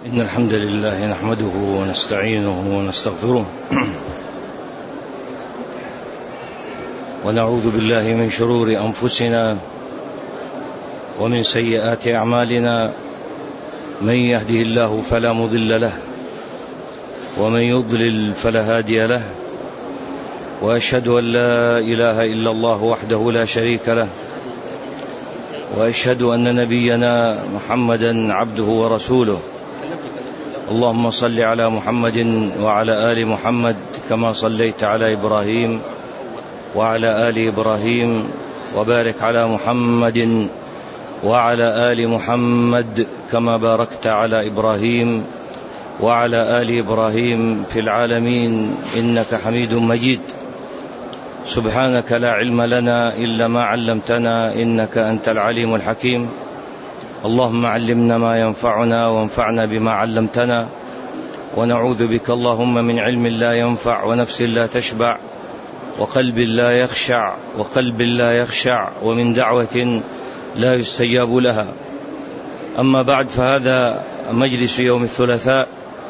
إن الحمد لله نحمده ونستعينه ونستغفره ونعوذ بالله من شرور أنفسنا ومن سيئات أعمالنا. من يهده الله فلا مضل له ومن يضلل فلا هادي له، وأشهد أن لا إله إلا الله وحده لا شريك له، وأشهد أن نبينا محمدا عبده ورسوله. اللهم صل على محمد وعلى آل محمد كما صليت على إبراهيم وعلى آل إبراهيم، وبارك على محمد وعلى آل محمد كما باركت على إبراهيم وعلى آل إبراهيم في العالمين إنك حميد مجيد. سبحانك لا علم لنا إلا ما علمتنا إنك أنت العليم الحكيم. اللهم علمنا ما ينفعنا وانفعنا بما علمتنا، ونعوذ بك اللهم من علم لا ينفع ونفس لا تشبع وقلب لا يخشع ومن دعوة لا يستجاب لها. أما بعد، فهذا مجلس يوم الثلاثاء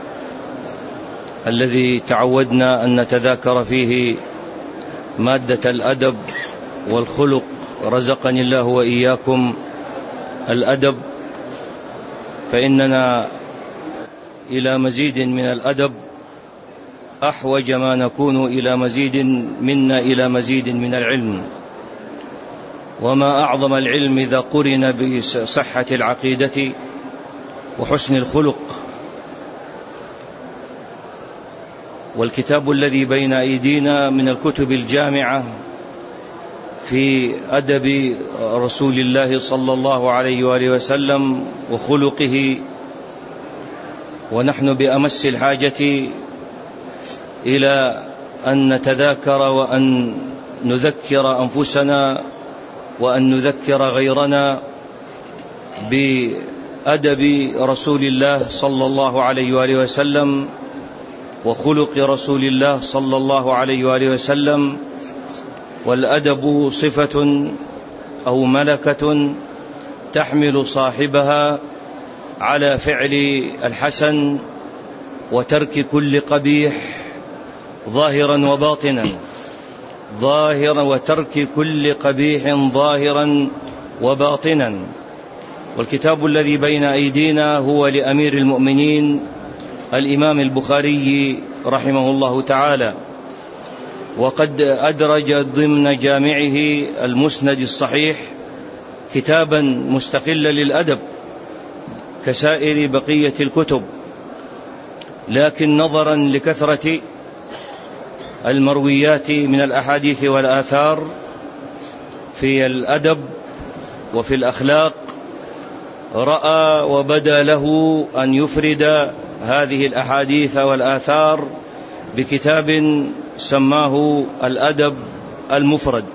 الذي تعودنا أن نتذاكر فيه مادة الأدب والخلق. رزقني الله وإياكم الأدب، فإننا إلى مزيد من الأدب أحوج ما نكون إلى مزيد من العلم. وما أعظم العلم إذا قرن بصحة العقيدة وحسن الخلق. والكتاب الذي بين أيدينا من الكتب الجامعة في أدب رسول الله صلى الله عليه وآله وسلم وخلقه، ونحن بأمس الحاجة إلى أن نتذاكر وأن نذكر أنفسنا وأن نذكر غيرنا بأدب رسول الله صلى الله عليه وآله وسلم وخلق رسول الله صلى الله عليه وآله وسلم. والأدب صفة أو ملكة تحمل صاحبها على فعل الحسن وترك كل قبيح ظاهرا وباطنا. والكتاب الذي بين أيدينا هو لأمير المؤمنين الإمام البخاري رحمه الله تعالى، وقد أدرج ضمن جامعه المسند الصحيح كتابا مستقلا للأدب كسائر بقية الكتب، لكن نظرا لكثرة المرويات من الأحاديث والآثار في الأدب وفي الأخلاق، رأى وبدا له أن يفرد هذه الأحاديث والآثار بكتاب سماه الأدب المفرد.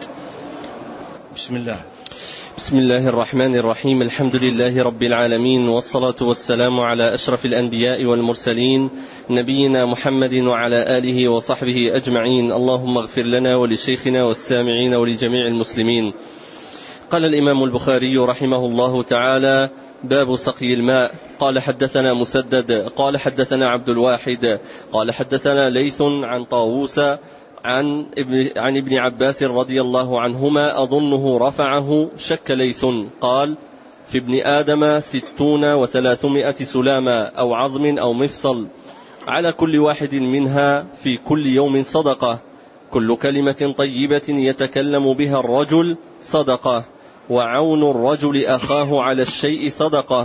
بسم الله الرحمن الرحيم. الحمد لله رب العالمين، والصلاة والسلام على أشرف الأنبياء والمرسلين نبينا محمد وعلى آله وصحبه أجمعين. اللهم اغفر لنا ولشيخنا والسامعين ولجميع المسلمين. قال الإمام البخاري رحمه الله تعالى: باب سقي الماء. قال حدثنا مسدد قال حدثنا عبد الواحد قال حدثنا ليث عن طاووس عن ابن عباس رضي الله عنهما أظنه رفعه، شك ليث، قال: في ابن آدم 60 و300 سلاما أو عظم أو مفصل، على كل واحد منها في كل يوم صدقة، كل كلمة طيبة يتكلم بها الرجل صدقة، وعون الرجل أخاه على الشيء صدقة،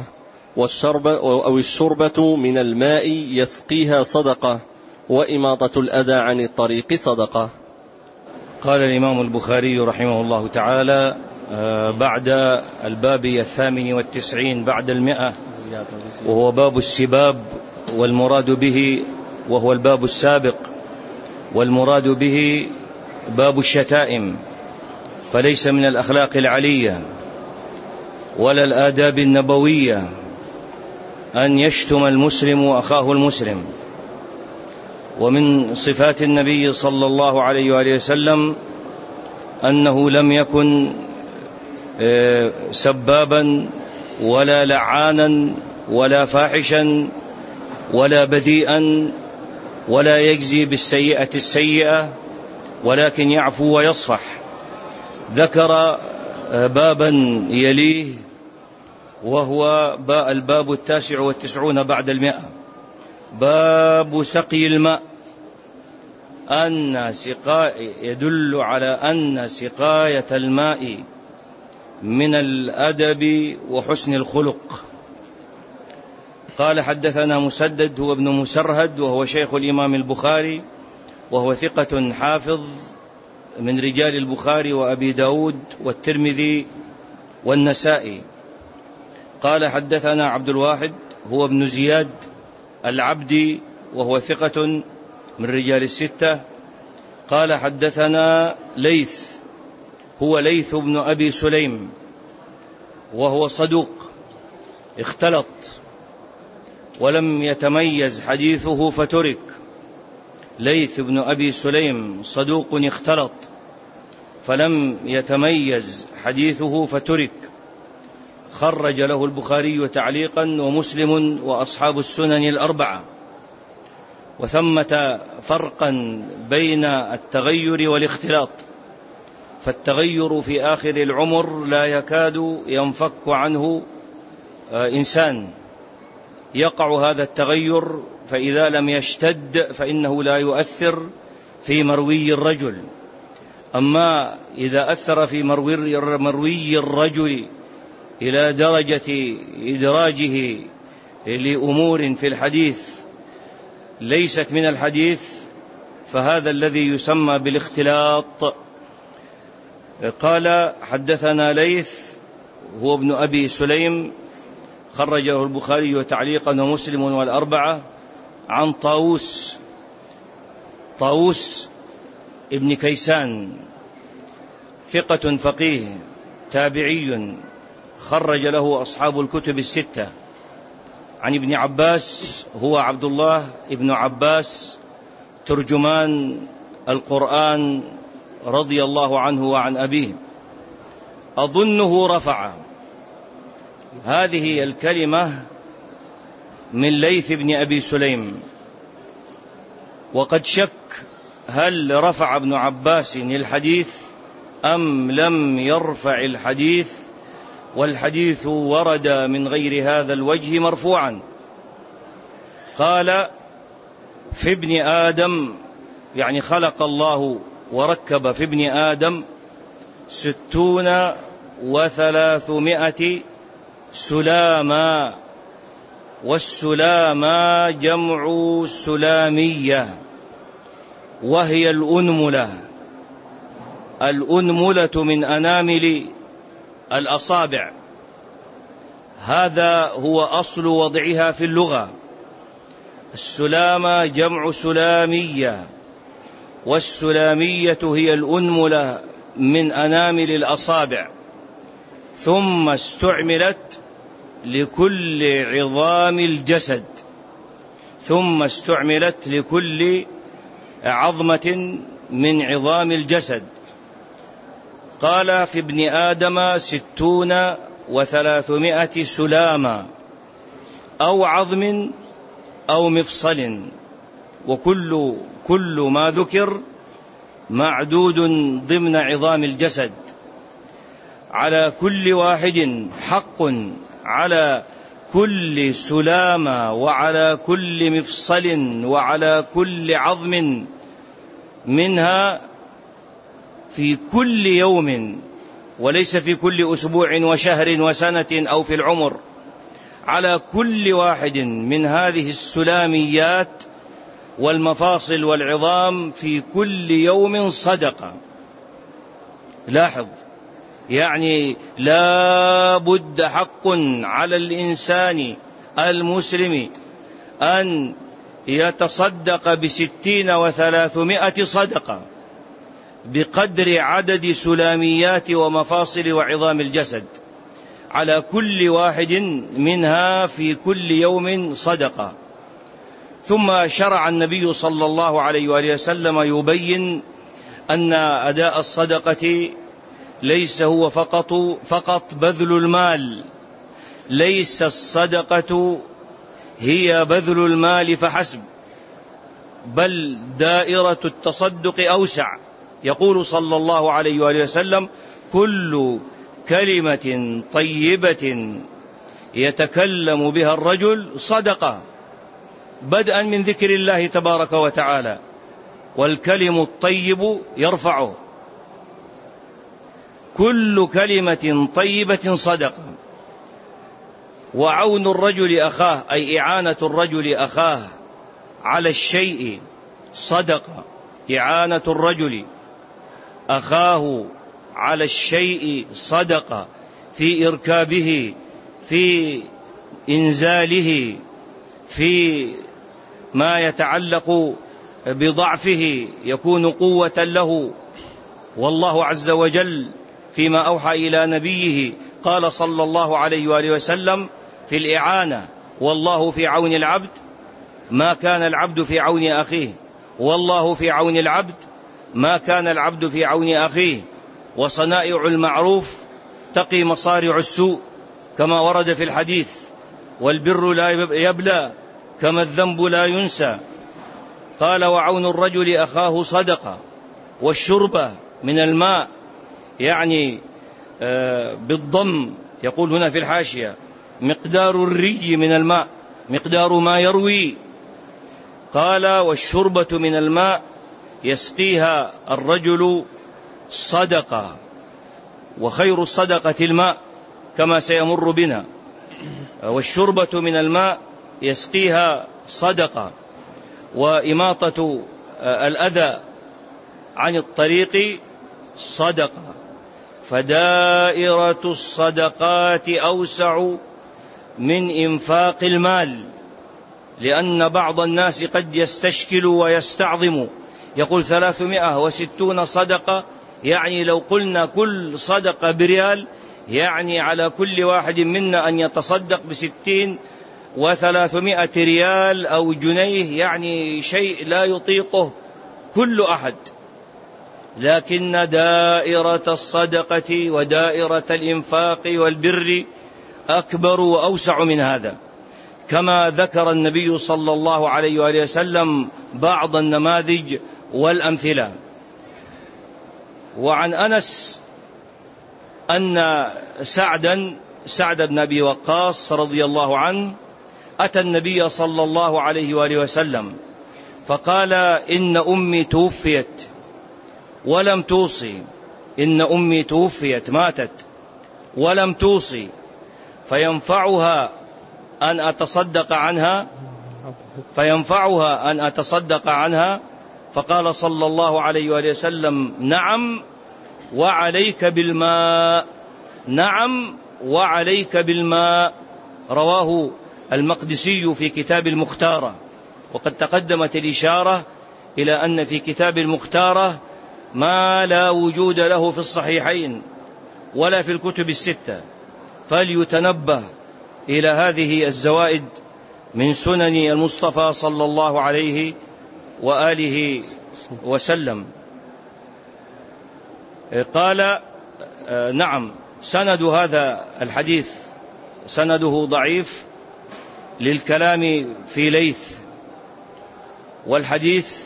الشربة من الماء يسقيها صدقة، وإماطة الأذى عن الطريق صدقة. قال الإمام البخاري رحمه الله تعالى بعد الباب 98 بعد 100، وهو باب السباب، والمراد به وهو الباب السابق، والمراد به باب الشتائم، فليس من الأخلاق العلية ولا الآداب النبوية أن يشتم المسلم أخاه المسلم. ومن صفات النبي صلى الله عليه وآله وسلم أنه لم يكن سبابا ولا لعانا ولا فاحشا ولا بذيئا ولا يجزي بالسيئة السيئة ولكن يعفو ويصفح. ذكر بابا يليه وهو الباب 99 بعد 100، باب سقي الماء، يدل على أن سقاية الماء من الأدب وحسن الخلق. قال حدثنا مسدد هو ابن مسرهد وهو شيخ الإمام البخاري وهو ثقة حافظ من رجال البخاري وأبي داود والترمذي والنسائي. قال حدثنا عبد الواحد هو ابن زياد العبدي وهو ثقة من رجال الستة. قال حدثنا ليث هو ليث بن أبي سليم وهو صدوق اختلط ولم يتميز حديثه فترك. ليث بن أبي سليم صدوق اختلط فلم يتميز حديثه فترك. خرج له البخاري تعليقا ومسلم وأصحاب السنن الأربعة. وثمة فرقا بين التغير والاختلاط، فالتغير في آخر العمر لا يكاد ينفك عنه إنسان، يقع هذا التغير فإذا لم يشتد فإنه لا يؤثر في مروي الرجل. أما إذا أثر في مروي الرجل إلى درجة إدراجه لأمور في الحديث ليست من الحديث فهذا الذي يسمى بالاختلاط. قال حدثنا ليث هو ابن أبي سليم خرجه البخاري تعليقا ومسلم والأربعة عن طاووس ابن كيسان ثقة فقيه تابعي خرج له أصحاب الكتب الستة. عن ابن عباس هو عبد الله ابن عباس ترجمان القرآن رضي الله عنه وعن أبيه. أظنه رفع هذه الكلمة من ليث بن أبي سليم، وقد شك هل رفع ابن عباس الحديث أم لم يرفع الحديث، والحديث ورد من غير هذا الوجه مرفوعا. قال في ابن آدم، يعني خلق الله وركب في ابن آدم 60 و300 سلاما، والسلاما جمع سلامية وهي الأنملة من أنامل الأصابع. هذا هو أصل وضعها في اللغة. السلامة جمع سلامية، والسلامية هي الأنملة من أنامل الأصابع، ثم استعملت لكل عظام الجسد، ثم استعملت لكل عظمة من عظام الجسد. قال في ابن آدم 60 و300 سلاما أو عظم أو مفصل، وكل ما ذكر معدود ضمن عظام الجسد. على كل واحد حق على كل سلامة وعلى كل مفصل وعلى كل عظم منها في كل يوم، وليس في كل أسبوع وشهر وسنة أو في العمر. على كل واحد من هذه السلاميات والمفاصل والعظام في كل يوم صدقة. لاحظ، يعني لا بد حق على الإنسان المسلم أن يتصدق 60 و300 صدقة بقدر عدد سلاميات ومفاصل وعظام الجسد، على كل واحد منها في كل يوم صدقة. ثم شرع النبي صلى الله عليه وآله وسلم يبين أن أداء الصدقة ليس هو فقط بذل المال، ليس الصدقة هي بذل المال فحسب، بل دائرة التصدق أوسع. يقول صلى الله عليه وآله وسلم: كل كلمة طيبة يتكلم بها الرجل صدقة، بدءا من ذكر الله تبارك وتعالى، والكلم الطيب يرفعه. كل كلمة طيبة صدقة. وعون الرجل أخاه، أي إعانة الرجل أخاه على الشيء صدقة. إعانة الرجل أخاه على الشيء صدقة، في إركابه، في إنزاله، في ما يتعلق بضعفه يكون قوة له. والله عز وجل فيما أوحى إلى نبيه قال صلى الله عليه وآله وسلم في الإعانة: والله في عون العبد ما كان العبد في عون أخيه، والله في عون العبد ما كان العبد في عون أخيه. وصنائع المعروف تقي مصارع السوء كما ورد في الحديث، والبر لا يبلى كما الذنب لا ينسى. قال: وعون الرجل أخاه صدقة. والشربة من الماء، يعني بالضم، يقول هنا في الحاشية: مقدار الري من الماء، مقدار ما يروي. قال: والشربة من الماء يسقيها الرجل صدقة، وخير الصدقة الماء كما سيمر بنا. والشربة من الماء يسقيها صدقة، وإماطة الأذى عن الطريق صدقة. فدائرة الصدقات أوسع من إنفاق المال، لأن بعض الناس قد يستشكل ويستعظم، يقول 360 صدقة، يعني لو قلنا كل صدقة بريال، يعني على كل واحد منا أن يتصدق ب60 و300 ريال أو جنيه، يعني شيء لا يطيقه كل أحد. لكن دائرة الصدقة ودائرة الإنفاق والبر أكبر وأوسع من هذا، كما ذكر النبي صلى الله عليه وآله وسلم بعض النماذج والأمثلة. وعن أنس أن سعد بن أبي وقاص رضي الله عنه أتى النبي صلى الله عليه وآله وسلم فقال: إن أمي توفيت ولم توصي، إن أمي توفيت، ماتت ولم توصي، فينفعها أن أتصدق عنها. فقال صلى الله عليه وآله وسلم: نعم وعليك بالماء، نعم وعليك بالماء. رواه المقدسي في كتاب المختارة. وقد تقدمت الإشارة إلى أن في كتاب المختارة ما لا وجود له في الصحيحين ولا في الكتب الستة، فليتنبه إلى هذه الزوائد من سنن المصطفى صلى الله عليه وآله وسلم. قال: نعم. سند هذا الحديث سنده ضعيف للكلام في ليث، والحديث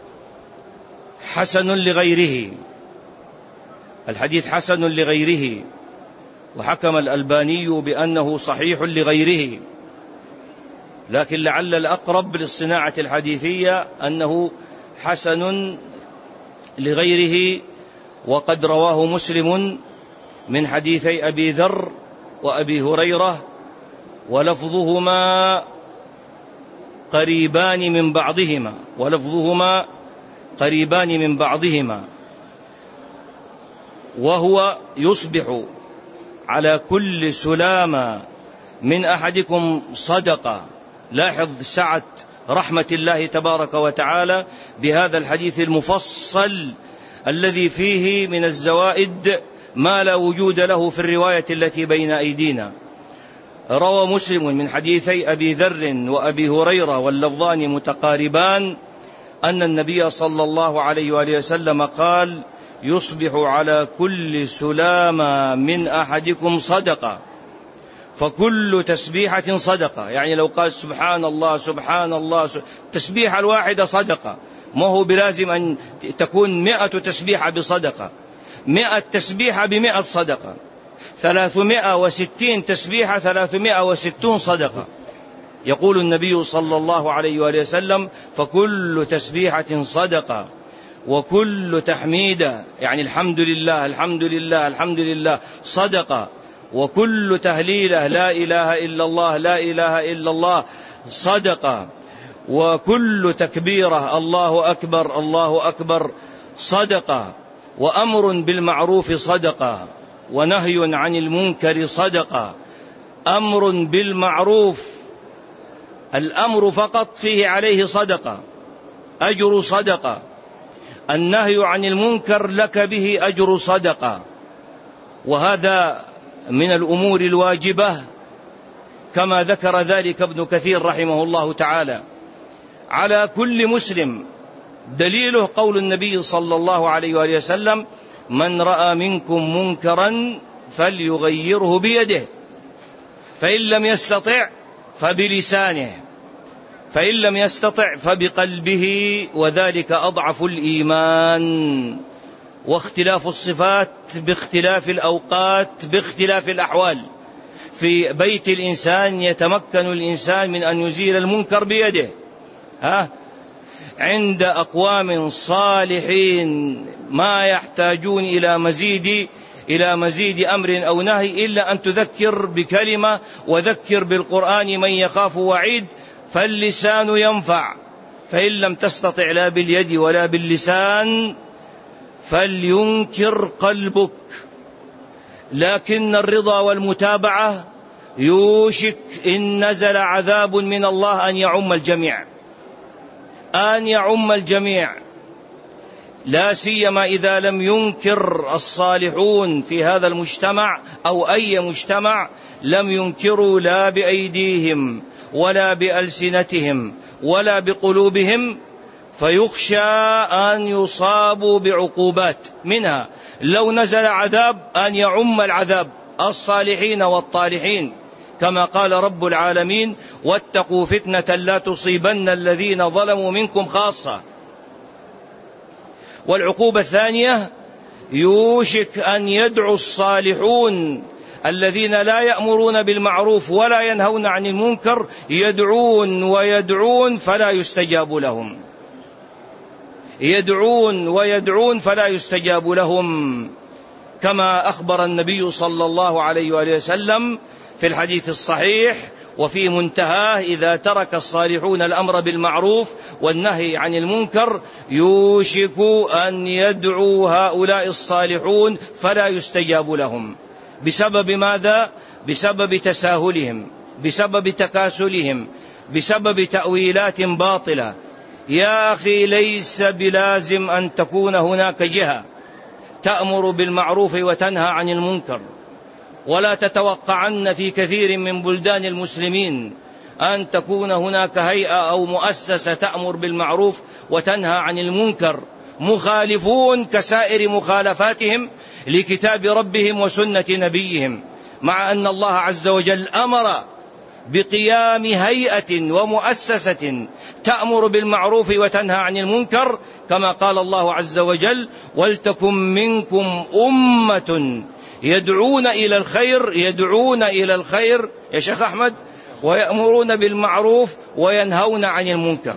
حسن لغيره، الحديث حسن لغيره، وحكم الألباني بأنه صحيح لغيره، لكن لعل الأقرب للصناعة الحديثية أنه حسن لغيره. وقد رواه مسلم من حديثي أبي ذر وأبي هريرة، ولفظهما قريبان من بعضهما، وهو: يصبح على كل سلامة من أحدكم صدقة. لاحظ سعة رحمة الله تبارك وتعالى بهذا الحديث المفصل الذي فيه من الزوائد ما لا وجود له في الرواية التي بين أيدينا. روى مسلم من حديثي أبي ذر وأبي هريرة واللفظان متقاربان أن النبي صلى الله عليه وآله وسلم قال: يصبح على كل سلامة من أحدكم صدقة. فكل تسبيحة صدقة. يعني لو قال سبحان الله سبحان الله تسبيحة الواحدة صدقة، ما هو بلازم أن تكون 100 تسبيحة بصدقة، 100 تسبيحة ب100 صدقة، 360 تسبيحة 360 صدقة. يقول النبي صلى الله عليه وآله وسلم: فكل تسبيحة صدقة، وكل تحميدة يعني الحمد لله الحمد لله الحمد لله صدقة، وكل تهليلة لا إله إلا الله لا إله إلا الله صدقة، وكل تكبيرة الله أكبر الله أكبر صدقة، وأمر بالمعروف صدقة، ونهي عن المنكر صدقة. أمر بالمعروف، الأمر فقط فيه عليه صدقة، أجر صدقة. النهي عن المنكر لك به أجر صدقة. وهذا من الأمور الواجبة كما ذكر ذلك ابن كثير رحمه الله تعالى على كل مسلم. دليله قول النبي صلى الله عليه وآله وسلم: من رأى منكم منكرا فليغيره بيده، فإن لم يستطع فبلسانه، فإن لم يستطع فبقلبه، وذلك أضعف الإيمان. واختلاف الصفات باختلاف الأوقات باختلاف الأحوال. في بيت الإنسان يتمكن الإنسان من أن يزيل المنكر بيده، عند أقوام صالحين ما يحتاجون إلى مزيد أمر أو نهي إلا أن تذكر بكلمة، وذكر بالقرآن من يخاف وعيد، فاللسان ينفع. فإن لم تستطع لا باليد ولا باللسان فلينكر قلبك. لكن الرضا والمتابعة يوشك إن نزل عذاب من الله أن يعم الجميع، أن يعم الجميع، لا سيما إذا لم ينكر الصالحون في هذا المجتمع أو أي مجتمع، لم ينكروا لا بأيديهم ولا بألسنتهم ولا بقلوبهم، فيخشى أن يصابوا بعقوبات منها لو نزل عذاب أن يعم العذاب الصالحين والطالحين، كما قال رب العالمين: واتقوا فتنة لا تصيبن الذين ظلموا منكم خاصة. والعقوبة الثانية: يوشك أن يدعو الصالحون الذين لا يأمرون بالمعروف ولا ينهون عن المنكر، يدعون ويدعون فلا يستجاب لهم، يدعون ويدعون فلا يستجاب لهم، كما أخبر النبي صلى الله عليه وآله وسلم في الحديث الصحيح وفي منتهاه: إذا ترك الصالحون الأمر بالمعروف والنهي عن المنكر يوشك أن يدعو هؤلاء الصالحون فلا يستجاب لهم. بسبب ماذا؟ بسبب تساهلهم، بسبب تكاسلهم، بسبب تأويلات باطلة. يا أخي، ليس بلازم أن تكون هناك جهة تأمر بالمعروف وتنهى عن المنكر، ولا تتوقعن في كثير من بلدان المسلمين أن تكون هناك هيئة أو مؤسسة تأمر بالمعروف وتنهى عن المنكر. مخالفون كسائر مخالفاتهم لكتاب ربهم وسنة نبيهم، مع أن الله عز وجل أمر بقيام هيئة ومؤسسة تأمر بالمعروف وتنهى عن المنكر، كما قال الله عز وجل: ولتكن منكم أمة يدعون إلى الخير، يدعون إلى الخير يا شيخ أحمد، ويأمرون بالمعروف وينهون عن المنكر.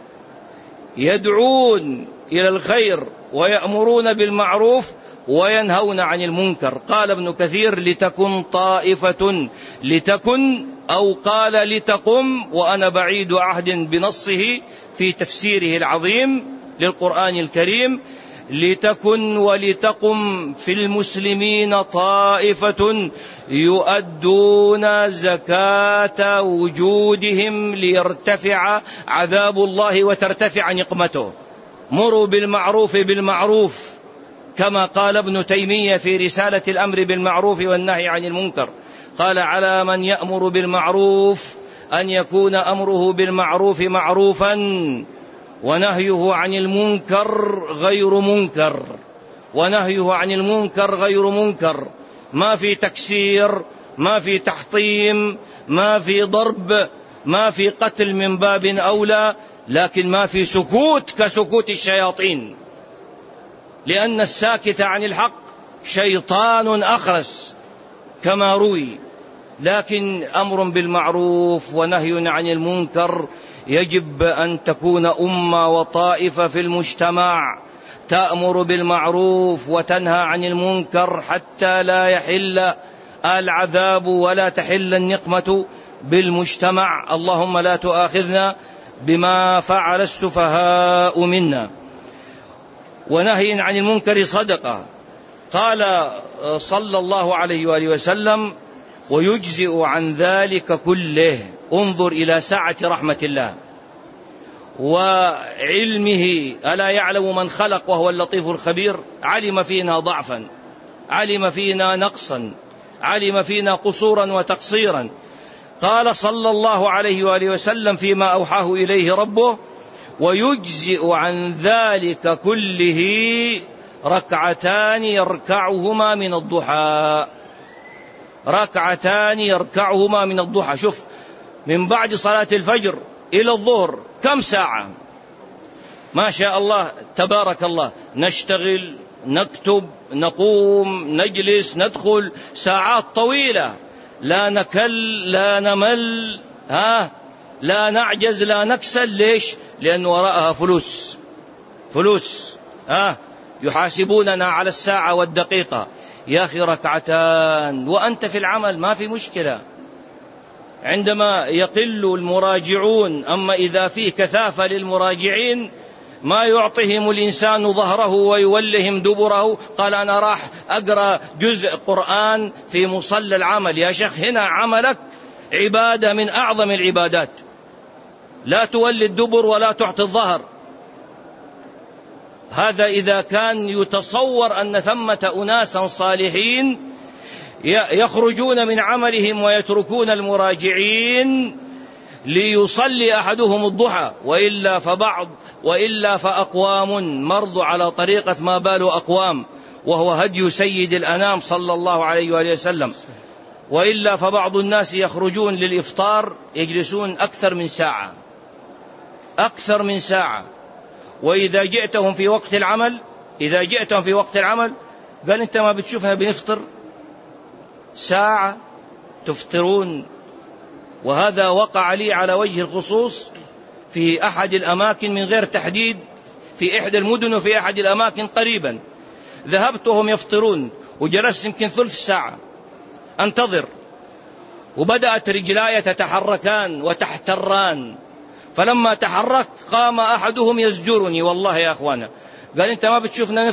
يدعون إلى الخير ويأمرون بالمعروف وينهون عن المنكر. قال ابن كثير: لتكن طائفة، لتكن أو قال لتقم، وأنا بعيد عهد بنصه في تفسيره العظيم للقرآن الكريم: لتكن ولتقم في المسلمين طائفة يؤدون زكاة وجودهم ليرتفع عذاب الله وترتفع نقمته. مروا بالمعروف بالمعروف، كما قال ابن تيمية في رسالة الأمر بالمعروف والنهي عن المنكر، قال: على من يأمر بالمعروف أن يكون أمره بالمعروف معروفا، ونهيه عن المنكر غير منكر، ونهيه عن المنكر غير منكر. ما في تكسير ما في تحطيم، ما في ضرب، ما في قتل من باب أولى، لكن ما في سكوت كسكوت الشياطين، لأن الساكت عن الحق شيطان أخرس كما روي. لكن أمر بالمعروف ونهي عن المنكر يجب أن تكون أمة وطائفة في المجتمع تأمر بالمعروف وتنهى عن المنكر حتى لا يحل العذاب ولا تحل النقمة بالمجتمع. اللهم لا تؤاخذنا بما فعل السفهاء منا. ونهي عن المنكر صدقة. قال صلى الله عليه وآله وسلم: ويجزئ عن ذلك كله. انظر إلى سعة رحمة الله وعلمه. ألا يعلم من خلق وهو اللطيف الخبير؟ علم فينا ضعفا، علم فينا نقصا، علم فينا قصورا وتقصيرا. قال صلى الله عليه وآله وسلم فيما أوحاه إليه ربه: ويجزئ عن ذلك كله ركعتان يركعهما من الضحى. ركعتان يركعهما من الضحى. شوف، من بعد صلاة الفجر إلى الظهر كم ساعة؟ ما شاء الله تبارك الله، نشتغل، نكتب، نقوم، نجلس، ندخل، ساعات طويلة، لا نكل، لا نمل، لا نعجز، لا نكسل. ليش؟ لأن وراءها فلوس يحاسبوننا على الساعة والدقيقة. يا أخي ركعتان وأنت في العمل ما في مشكلة، عندما يقل المراجعون. أما إذا فيه كثافة للمراجعين ما يعطيهم الإنسان ظهره ويولهم دبره. قال أنا راح أقرأ جزء قرآن في مصلى العمل. يا شيخ، هنا عملك عبادة من أعظم العبادات، لا تولي الدبر ولا تعطي الظهر. هذا إذا كان يتصور أن ثمة أناسا صالحين يخرجون من عملهم ويتركون المراجعين ليصلي أحدهم الضحى، وإلا فأقوام مرضوا على طريقة ما بال أقوام، وهو هدي سيد الأنام صلى الله عليه وآله وسلم. وإلا فبعض الناس يخرجون للإفطار يجلسون أكثر من ساعة. وإذا جئتهم في وقت العمل قال: أنت ما بتشوفنا بنفطر ساعة تفطرون. وهذا وقع لي على وجه الخصوص في أحد الأماكن من غير تحديد، في إحدى المدن وفي أحد الأماكن قريبا. ذهبت وهم يفطرون وجلست يمكن ثلث ساعة أنتظر، وبدأت رجلاي تتحركان وتحتران. فلما تحركت قام أحدهم يزجرني: والله يا أخوانا، قال: أنت ما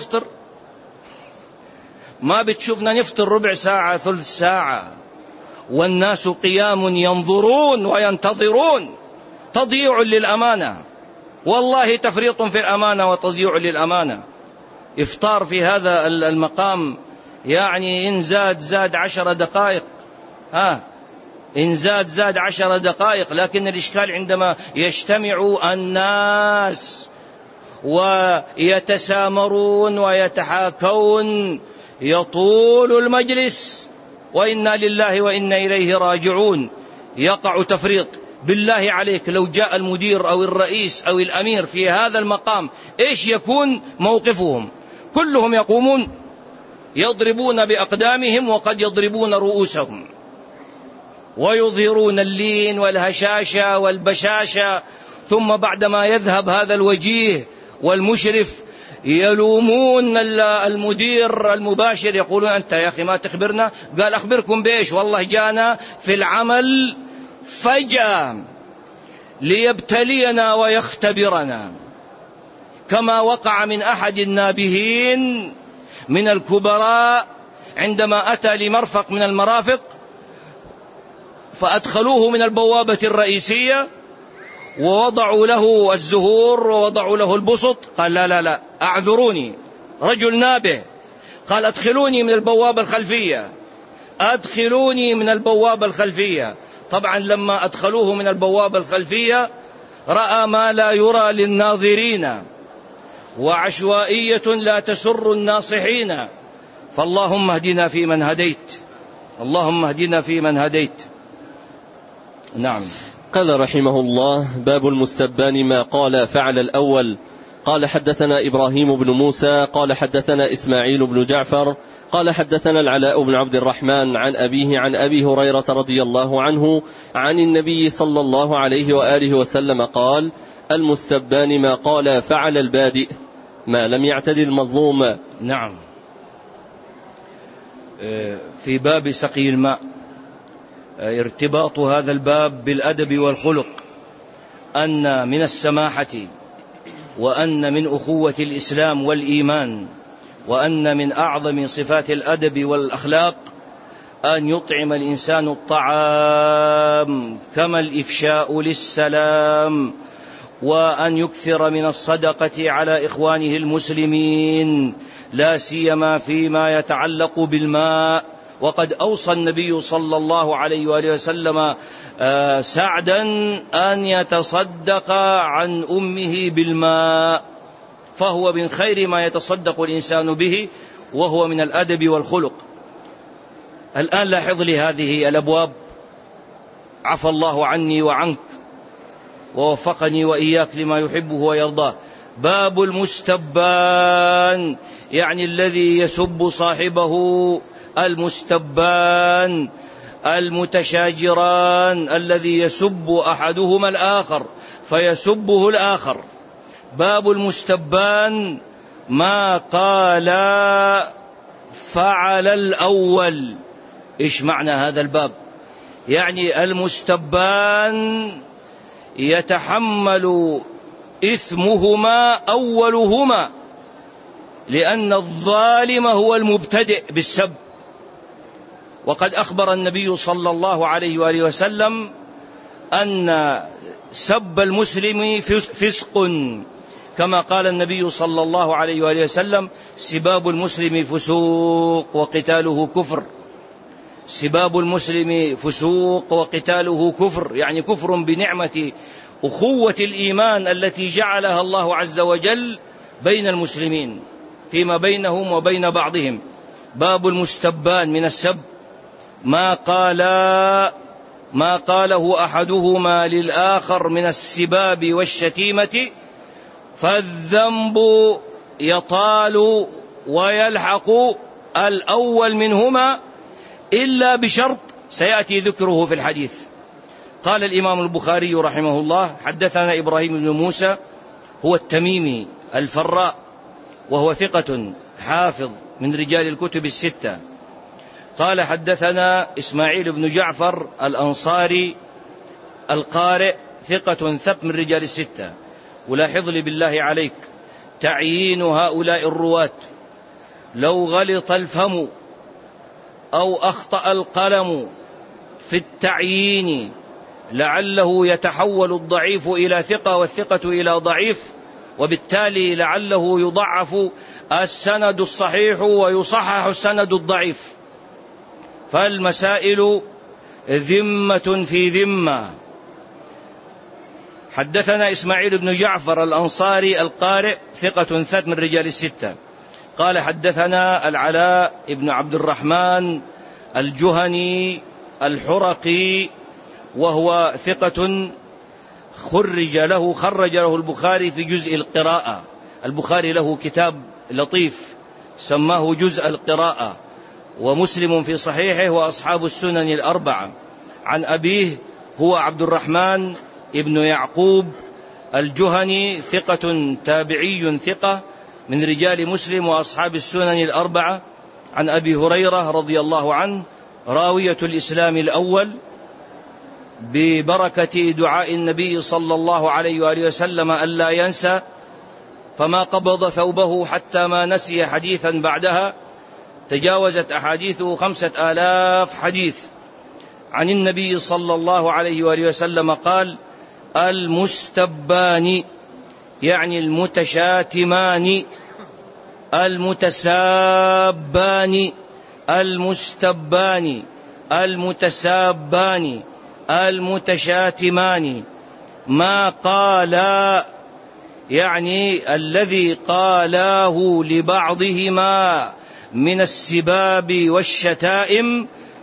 بتشوفنا نفطر ربع ساعة ثلث ساعة، والناس قيام ينظرون وينتظرون. تضييع للأمانة، والله تفريط في الأمانة وتضييع للأمانة. إفطار في هذا المقام يعني إن زاد 10 دقائق، إن زاد 10 دقائق. لكن الإشكال عندما يجتمع الناس ويتسامرون ويتحاكون يطول المجلس، وإنا لله وإنا إليه راجعون. يقع تفريط. بالله عليك، لو جاء المدير أو الرئيس أو الأمير في هذا المقام إيش يكون موقفهم؟ كلهم يقومون يضربون بأقدامهم وقد يضربون رؤوسهم، ويظهرون اللين والهشاشة والبشاشة. ثم بعدما يذهب هذا الوجيه والمشرف يلومون المدير المباشر، يقولون: أنت يا أخي ما تخبرنا؟ قال: أخبركم بإيش؟ والله جانا في العمل فجأة ليبتلينا ويختبرنا. كما وقع من أحد النابهين من الكبراء عندما أتى لمرفق من المرافق، فأدخلوه من البوابة الرئيسية ووضعوا له الزهور ووضعوا له البسط. قال: لا أعذروني، رجل نابه. قال: أدخلوني من البوابة الخلفية. طبعا لما أدخلوه من البوابة الخلفية رأى ما لا يرى للناظرين، وعشوائية لا تسر الناصحين. فاللهم اهدنا فيمن هديت، اللهم اهدنا فيمن هديت. نعم. قال رحمه الله: باب المستبان ما قال فعل الأول. قال حدثنا إبراهيم بن موسى قال حدثنا إسماعيل بن جعفر قال حدثنا العلاء بن عبد الرحمن عن أبيه عن أبي هريرة رضي الله عنه عن النبي صلى الله عليه وآله وسلم قال: المستبان ما قال فعل البادئ ما لم يعتد المظلوم. نعم. في باب سقي الماء ارتباط هذا الباب بالأدب والخلق، أن من السماحة وأن من أخوة الإسلام والإيمان وأن من أعظم صفات الأدب والأخلاق أن يطعم الإنسان الطعام كما الإفشاء للسلام، وأن يكثر من الصدقة على إخوانه المسلمين لا سيما فيما يتعلق بالماء. وقد أوصى النبي صلى الله عليه وآله وسلم سعدا أن يتصدق عن أمه بالماء، فهو من خير ما يتصدق الإنسان به، وهو من الأدب والخلق. الآن لاحظ لي هذه الأبواب، عفى الله عني وعنك ووفقني وإياك لما يحبه ويرضاه. باب المستبان، يعني الذي يسب صاحبه، المستبان المتشاجران، الذي يسب أحدهما الآخر فيسبه الآخر. باب المستبان ما قال فعل الأول. إيش معنى هذا الباب؟ يعني المستبان يتحمل إثمهما أولهما، لأن الظالم هو المبتدئ بالسب. وقد أخبر النبي صلى الله عليه وآله وسلم أن سب المسلم فسق، كما قال النبي صلى الله عليه وآله وسلم: سباب المسلم فسوق وقتاله كفر. سباب المسلم فسوق وقتاله كفر، يعني كفر بنعمة أخوة الإيمان التي جعلها الله عز وجل بين المسلمين فيما بينهم وبين بعضهم. باب المستبان من السب ما قاله أحدهما للآخر من السباب والشتيمة، فالذنب يطال ويلحق الأول منهما إلا بشرط سيأتي ذكره في الحديث. قال الإمام البخاري رحمه الله: حدثنا إبراهيم بن موسى هو التميمي الفراء، وهو ثقة حافظ من رجال الكتب الستة. قال حدثنا إسماعيل بن جعفر الأنصاري القارئ، ثقة ثبت من رجال الستة. ولاحظ لي بالله عليك تعيين هؤلاء الرواة، لو غلط الفم أو أخطأ القلم في التعيين لعله يتحول الضعيف إلى ثقة والثقة إلى ضعيف، وبالتالي لعله يضعف السند الصحيح ويصحح السند الضعيف. فالمسائل ذمة في ذمة. حدثنا إسماعيل بن جعفر الأنصاري القارئ، ثقة ثبت من رجال الستة. قال حدثنا العلاء بن عبد الرحمن الجهني الحرقي، وهو ثقة خرج له البخاري في جزء القراءة. البخاري له كتاب لطيف سماه جزء القراءة، ومسلم في صحيحه وأصحاب السنن الأربعة. عن أبيه هو عبد الرحمن ابن يعقوب الجهني، ثقة تابعي ثقة من رجال مسلم وأصحاب السنن الأربعة. عن أبي هريرة رضي الله عنه، راوية الإسلام الأول، ببركة دعاء النبي صلى الله عليه وآله وسلم ألا ينسى، فما قبض ثوبه حتى ما نسي حديثا بعدها، تجاوزت أحاديثه 5000 حديث. عن النبي صلى الله عليه وآله وسلم قال: المستبان، يعني المتشاتمان، المتسابان، المستبان، المتسابان، المتشاتمان، ما قال، يعني الذي قالاه لبعضهما من السباب والشتائم،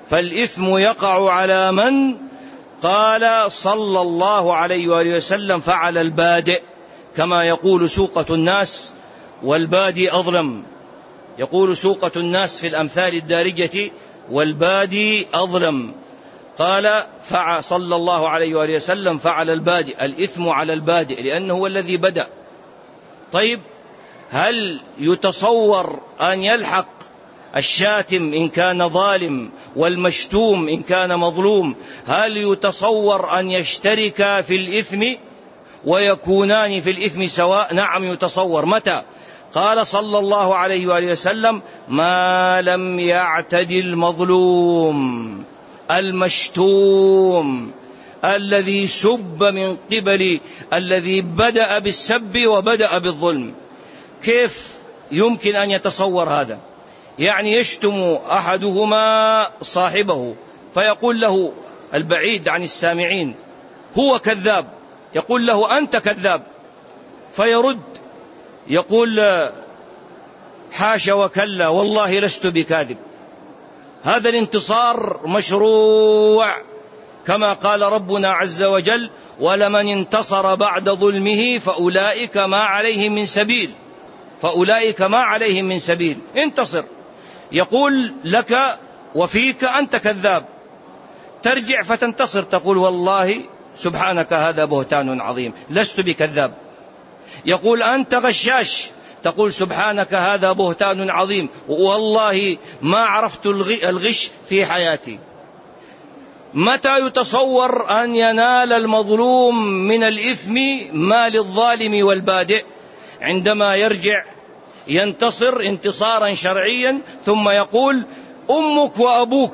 فالإثم يقع على من؟ قال صلى الله عليه وآله وسلم فعل البادئ، كما يقول سوقة الناس والبادي أظلم. يقول سوقة الناس في الأمثال الدارجة والبادي أظلم. قال صلى الله عليه وآله وسلم فعل البادئ، الإثم على البادئ لأنه هو الذي بدأ. طيب، هل يتصور أن يلحق الشاتم إن كان ظالم والمشتوم إن كان مظلوم، هل يتصور أن يشتركا في الإثم ويكونان في الإثم سواء؟ نعم يتصور. متى؟ قال صلى الله عليه وآله وسلم ما لم يعتدي المظلوم المشتوم الذي سب من قبل الذي بدأ بالسب وبدأ بالظلم. كيف يمكن أن يتصور هذا؟ يعني يشتم أحدهما صاحبه فيقول له البعيد عن السامعين هو كذاب، يقول له أنت كذاب، فيرد يقول حاشا وكلا والله لست بكاذب. هذا الانتصار مشروع كما قال ربنا عز وجل ولمن انتصر بعد ظلمه فأولئك ما عليهم من سبيل، فأولئك ما عليهم من سبيل. انتصر، يقول لك وفيك أنت كذاب، ترجع فتنتصر تقول والله سبحانك هذا بهتان عظيم لست بكذاب. يقول أنت غشاش، تقول سبحانك هذا بهتان عظيم والله ما عرفت الغش في حياتي. متى يتصور أن ينال المظلوم من الإثم ما للظالم والبادئ؟ عندما يرجع ينتصر انتصارا شرعيا ثم يقول أمك وأبوك،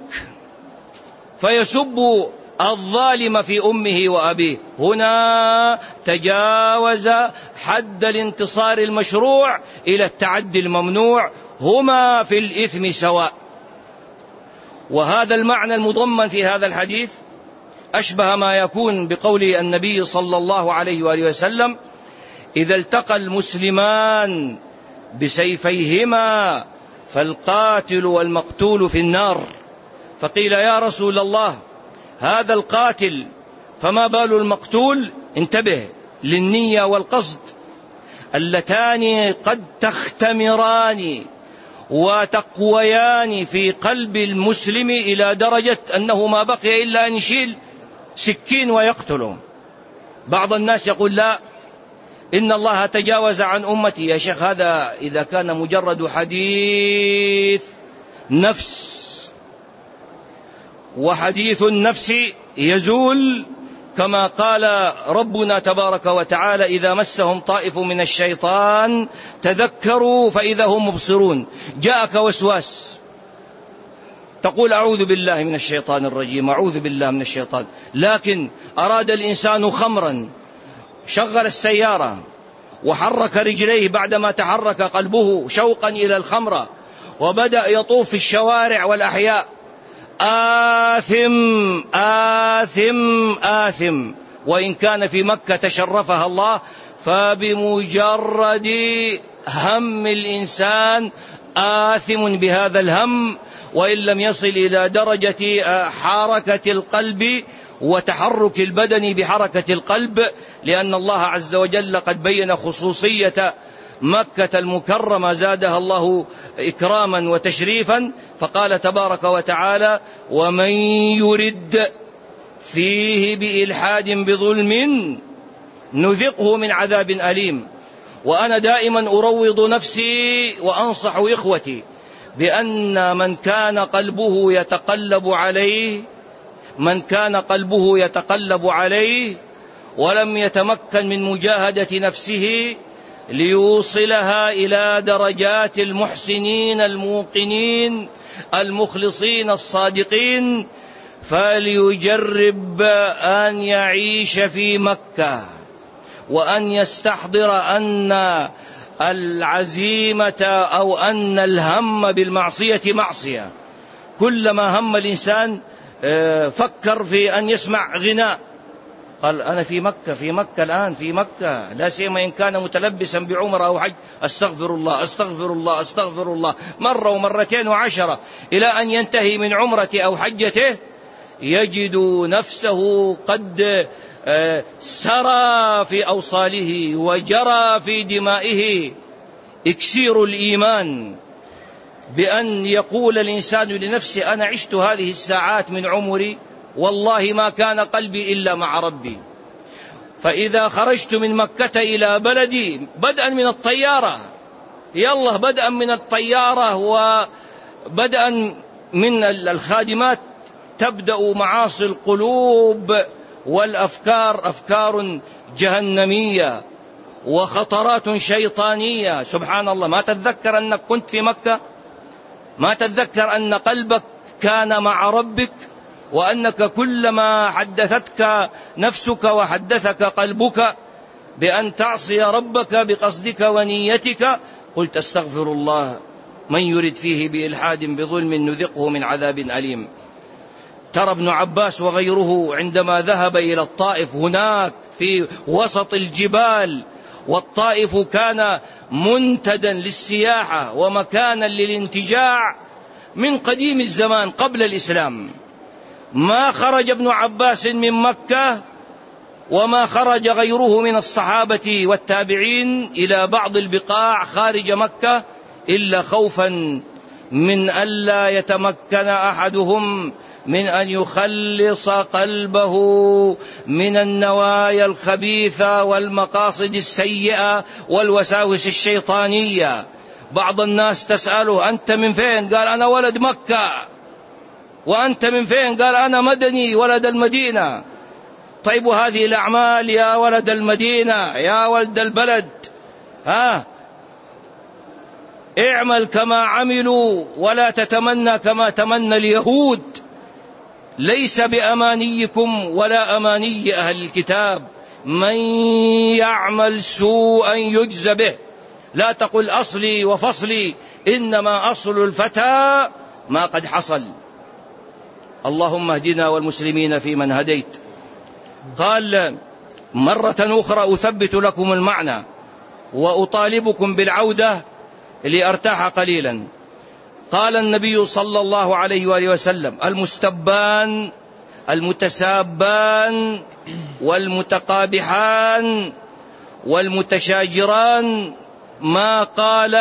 فيسب الظالم في أمه وأبيه. هنا تجاوز حد الانتصار المشروع إلى التعدي الممنوع، هما في الإثم سواء. وهذا المعنى المضمن في هذا الحديث أشبه ما يكون بقول النبي صلى الله عليه وآله وسلم إذا التقى المسلمان بسيفيهما فالقاتل والمقتول في النار. فقيل يا رسول الله هذا القاتل فما بال المقتول؟ انتبه للنية والقصد اللتان قد تختمران وتقويان في قلب المسلم إلى درجة أنه ما بقي إلا أن يشيل سكين ويقتله. بعض الناس يقول لا إن الله تجاوز عن أمتي. يا شيخ هذا إذا كان مجرد حديث نفس، وحديث النفس يزول كما قال ربنا تبارك وتعالى إذا مسهم طائف من الشيطان تذكروا فإذا هم مبصرون. جاءك وسواس تقول أعوذ بالله من الشيطان الرجيم، أعوذ بالله من الشيطان، لكن أراد الإنسان خمرا، شغل السيارة وحرك رجليه بعدما تحرك قلبه شوقا إلى الخمرة وبدأ يطوف في الشوارع والأحياء، آثم آثم آثم. وإن كان في مكة تشرفها الله، فبمجرد هم الإنسان آثم بهذا الهم، وإن لم يصل إلى درجة حركة القلب وتحرك البدن بحركة القلب، لأن الله عز وجل قد بين خصوصية مكة المكرمة زادها الله إكراما وتشريفا، فقال تبارك وتعالى ومن يرد فيه بإلحاد بظلم نذقه من عذاب أليم. وأنا دائما أروض نفسي وأنصح إخوتي بأن من كان قلبه يتقلب عليه ولم يتمكن من مجاهدة نفسه ليوصلها إلى درجات المحسنين الموقنين المخلصين الصادقين، فليجرب أن يعيش في مكة وأن يستحضر أن العزيمة أو أن الهم بالمعصية معصية. كلما هم الإنسان فكر في أن يسمع غناء، قال أنا في مكة الآن، في مكة، لا سيما إن كان متلبسا بعمرة أو حج، أستغفر الله أستغفر الله أستغفر الله، مرة ومرتين وعشرة، إلى أن ينتهي من عمرته أو حجته يجد نفسه قد سرى في أوصاله وجرى في دمائه إكسير الإيمان، بأن يقول الإنسان لنفسه أنا عشت هذه الساعات من عمري والله ما كان قلبي إلا مع ربي. فإذا خرجت من مكة إلى بلدي بدءا من الطيارة، يلا بدءا من الطيارة وبدءا من الخادمات تبدأ معاصي القلوب والأفكار، أفكار جهنمية وخطرات شيطانية. سبحان الله، ما تتذكر أنك كنت في مكة؟ ما تتذكر أن قلبك كان مع ربك، وأنك كلما حدثتك نفسك وحدثك قلبك بأن تعصي ربك بقصدك ونيتك قلت استغفر الله، من يرد فيه بإلحاد بظلم نذقه من عذاب أليم. ترى ابن عباس وغيره عندما ذهب إلى الطائف هناك في وسط الجبال، والطائف كان منتدى للسياحة ومكانا للانتجاع من قديم الزمان قبل الإسلام، ما خرج ابن عباس من مكة وما خرج غيره من الصحابة والتابعين إلى بعض البقاع خارج مكة إلا خوفا من ألا يتمكن أحدهم من أن يخلص قلبه من النوايا الخبيثة والمقاصد السيئة والوساوس الشيطانية. بعض الناس تسأله أنت من فين؟ قال أنا ولد مكة. وأنت من فين؟ قال أنا مدني ولد المدينة. طيب وهذه الأعمال يا ولد المدينة يا ولد البلد، اعمل كما عملوا ولا تتمنى كما تمنى اليهود، ليس بأمانيكم ولا أماني أهل الكتاب، من يعمل سوءا يجز به. لا تقل أصلي وفصلي، إنما أصل الفتى ما قد حصل. اللهم اهدنا والمسلمين فيمن هديت. قال مرة أخرى أثبت لكم المعنى وأطالبكم بالعودة لأرتاح قليلا. قال النبي صلى الله عليه وآله وسلم المستبان المتسابان والمتقابحان والمتشاجران ما قال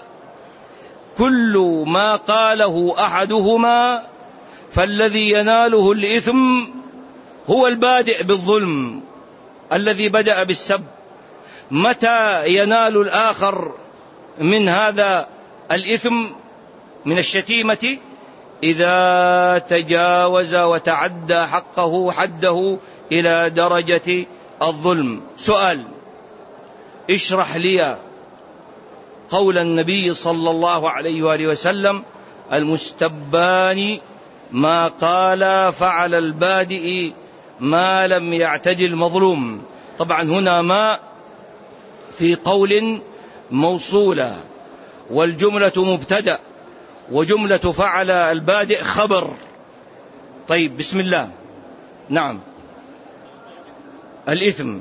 كل ما قاله أحدهما فالذي يناله الإثم هو البادئ بالظلم الذي بدأ بالسب. متى ينال الآخر من هذا الإثم من الشتيمة؟ إذا تجاوز وتعدى حده إلى درجة الظلم. سؤال، اشرح لي قول النبي صلى الله عليه وآله وسلم المستبان ما قال فعل البادئ ما لم يعتدي المظلوم. طبعا هنا ما في قول موصولة، والجملة مبتدأ، وجملة فعل البادئ خبر. طيب بسم الله. نعم، الإثم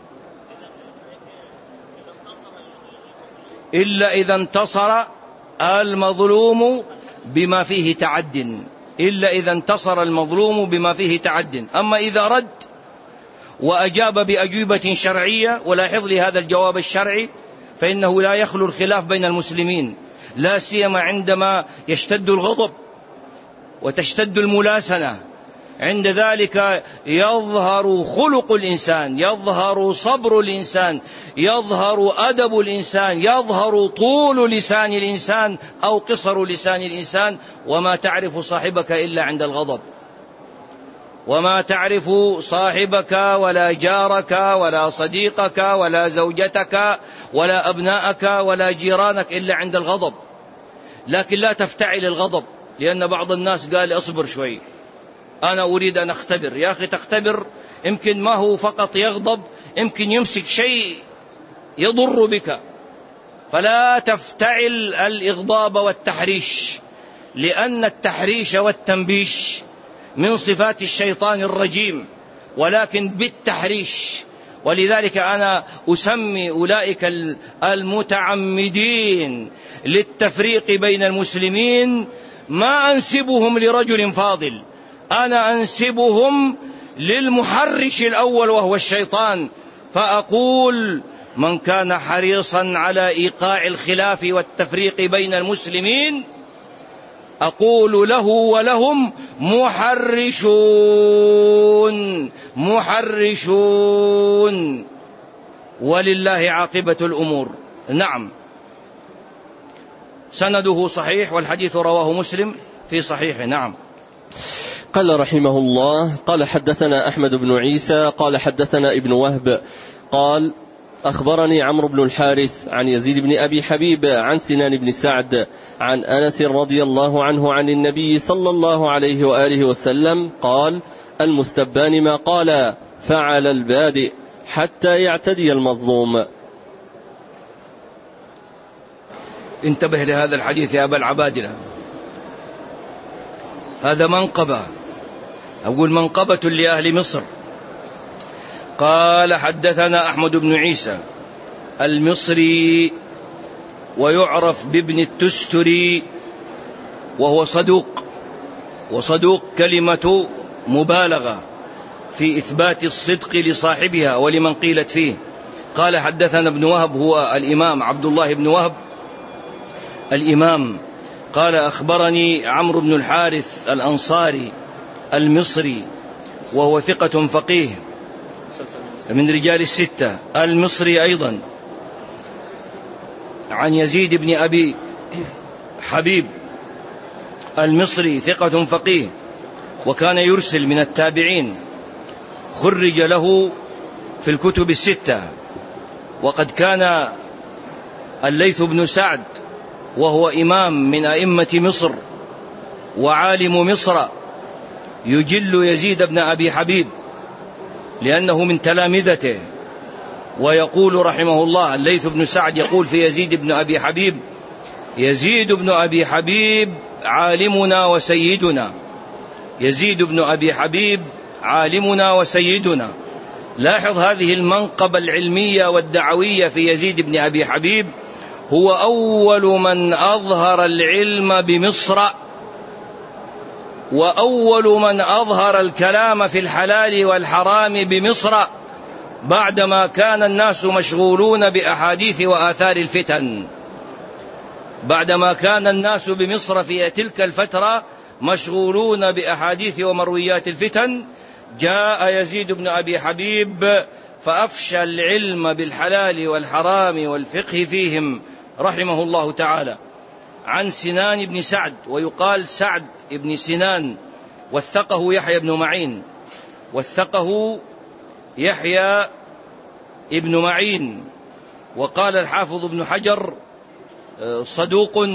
إلا إذا انتصر المظلوم بما فيه تعد، إلا إذا انتصر المظلوم بما فيه تعد. أما إذا رد وأجاب بأجوبة شرعية، ولاحظ لي هذا الجواب الشرعي فإنه لا يخلو الخلاف بين المسلمين، لا سيما عندما يشتد الغضب وتشتد الملاسنة. عند ذلك يظهر خلق الإنسان، يظهر صبر الإنسان، يظهر أدب الإنسان، يظهر طول لسان الإنسان أو قصر لسان الإنسان. وما تعرف صاحبك إلا عند الغضب، وما تعرف صاحبك ولا جارك ولا صديقك ولا زوجتك ولا أبناءك ولا جيرانك إلا عند الغضب. لكن لا تفتعل الغضب، لأن بعض الناس قال اصبر شوي أنا أريد أن أختبر. يا أخي تختبر، يمكن ما هو فقط يغضب، يمكن يمسك شيء يضر بك. فلا تفتعل الإغضاب والتحريش، لأن التحريش والتنبيش من صفات الشيطان الرجيم. ولكن بالتحريش. ولذلك أنا أسمي أولئك المتعمدين للتفريق بين المسلمين ما أنسبهم لرجل فاضل، أنا أنسبهم للمحرش الأول وهو الشيطان. فأقول من كان حريصا على إيقاع الخلاف والتفريق بين المسلمين أقول له ولهم محرشون محرشون، ولله عاقبة الأمور. نعم، سنده صحيح والحديث رواه مسلم في صحيحه. نعم. قال رحمه الله: قال حدثنا أحمد بن عيسى قال حدثنا ابن وهب قال أخبرني عمرو بن الحارث عن يزيد بن أبي حبيب عن سنان بن سعد عن أنس رضي الله عنه عن النبي صلى الله عليه وآله وسلم قال: المستبان ما قال فعل البادئ حتى يعتدي المظلوم. انتبه لهذا الحديث يا أبا العبادلة، هذا منقبة، أقول منقبة لأهل مصر. قال حدثنا أحمد بن عيسى المصري ويعرف بابن التستري وهو صدوق، وصدوق كلمة مبالغة في إثبات الصدق لصاحبها ولمن قيلت فيه. قال حدثنا ابن وهب هو الإمام عبد الله بن وهب الإمام. قال أخبرني عمرو بن الحارث الأنصاري المصري وهو ثقة فقيه من رجال الستة المصري أيضا، عن يزيد بن أبي حبيب المصري ثقة فقيه وكان يرسل من التابعين، خرج له في الكتب الستة. وقد كان الليث بن سعد وهو إمام من أئمة مصر وعالم مصر يجل يزيد بن أبي حبيب لأنه من تلامذته، ويقول رحمه الله الليث بن سعد يقول في يزيد بن أبي حبيب: يزيد بن أبي حبيب عالمنا وسيدنا، يزيد بن أبي حبيب عالمنا وسيدنا. لاحظ هذه المنقبة العلمية والدعوية في يزيد بن أبي حبيب، هو أول من أظهر العلم بمصر، وأول من أظهر الكلام في الحلال والحرام بمصر، بعدما كان الناس مشغولون بأحاديث وآثار الفتن. بعدما كان الناس بمصر في تلك الفترة مشغولون بأحاديث ومرويات الفتن، جاء يزيد بن أبي حبيب فأفشى العلم بالحلال والحرام والفقه فيهم رحمه الله تعالى. عن سنان بن سعد، ويقال سعد بن سنان، وثقه يحيى بن معين، وثقه يحيى ابن معين. وقال الحافظ ابن حجر صدوق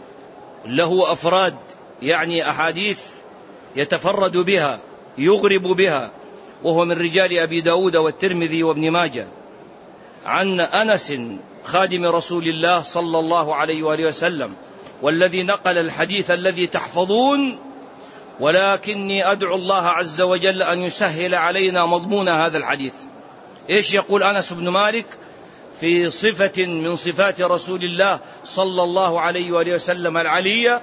له أفراد، يعني أحاديث يتفرد بها يغرب بها، وهو من رجال أبي داود والترمذي وابن ماجه. عن أنس خادم رسول الله صلى الله عليه وآله وسلم، والذي نقل الحديث الذي تحفظون، ولكني أدعو الله عز وجل أن يسهل علينا مضمون هذا الحديث. إيش يقول أنس بن مالك في صفة من صفات رسول الله صلى الله عليه وآله وسلم العلية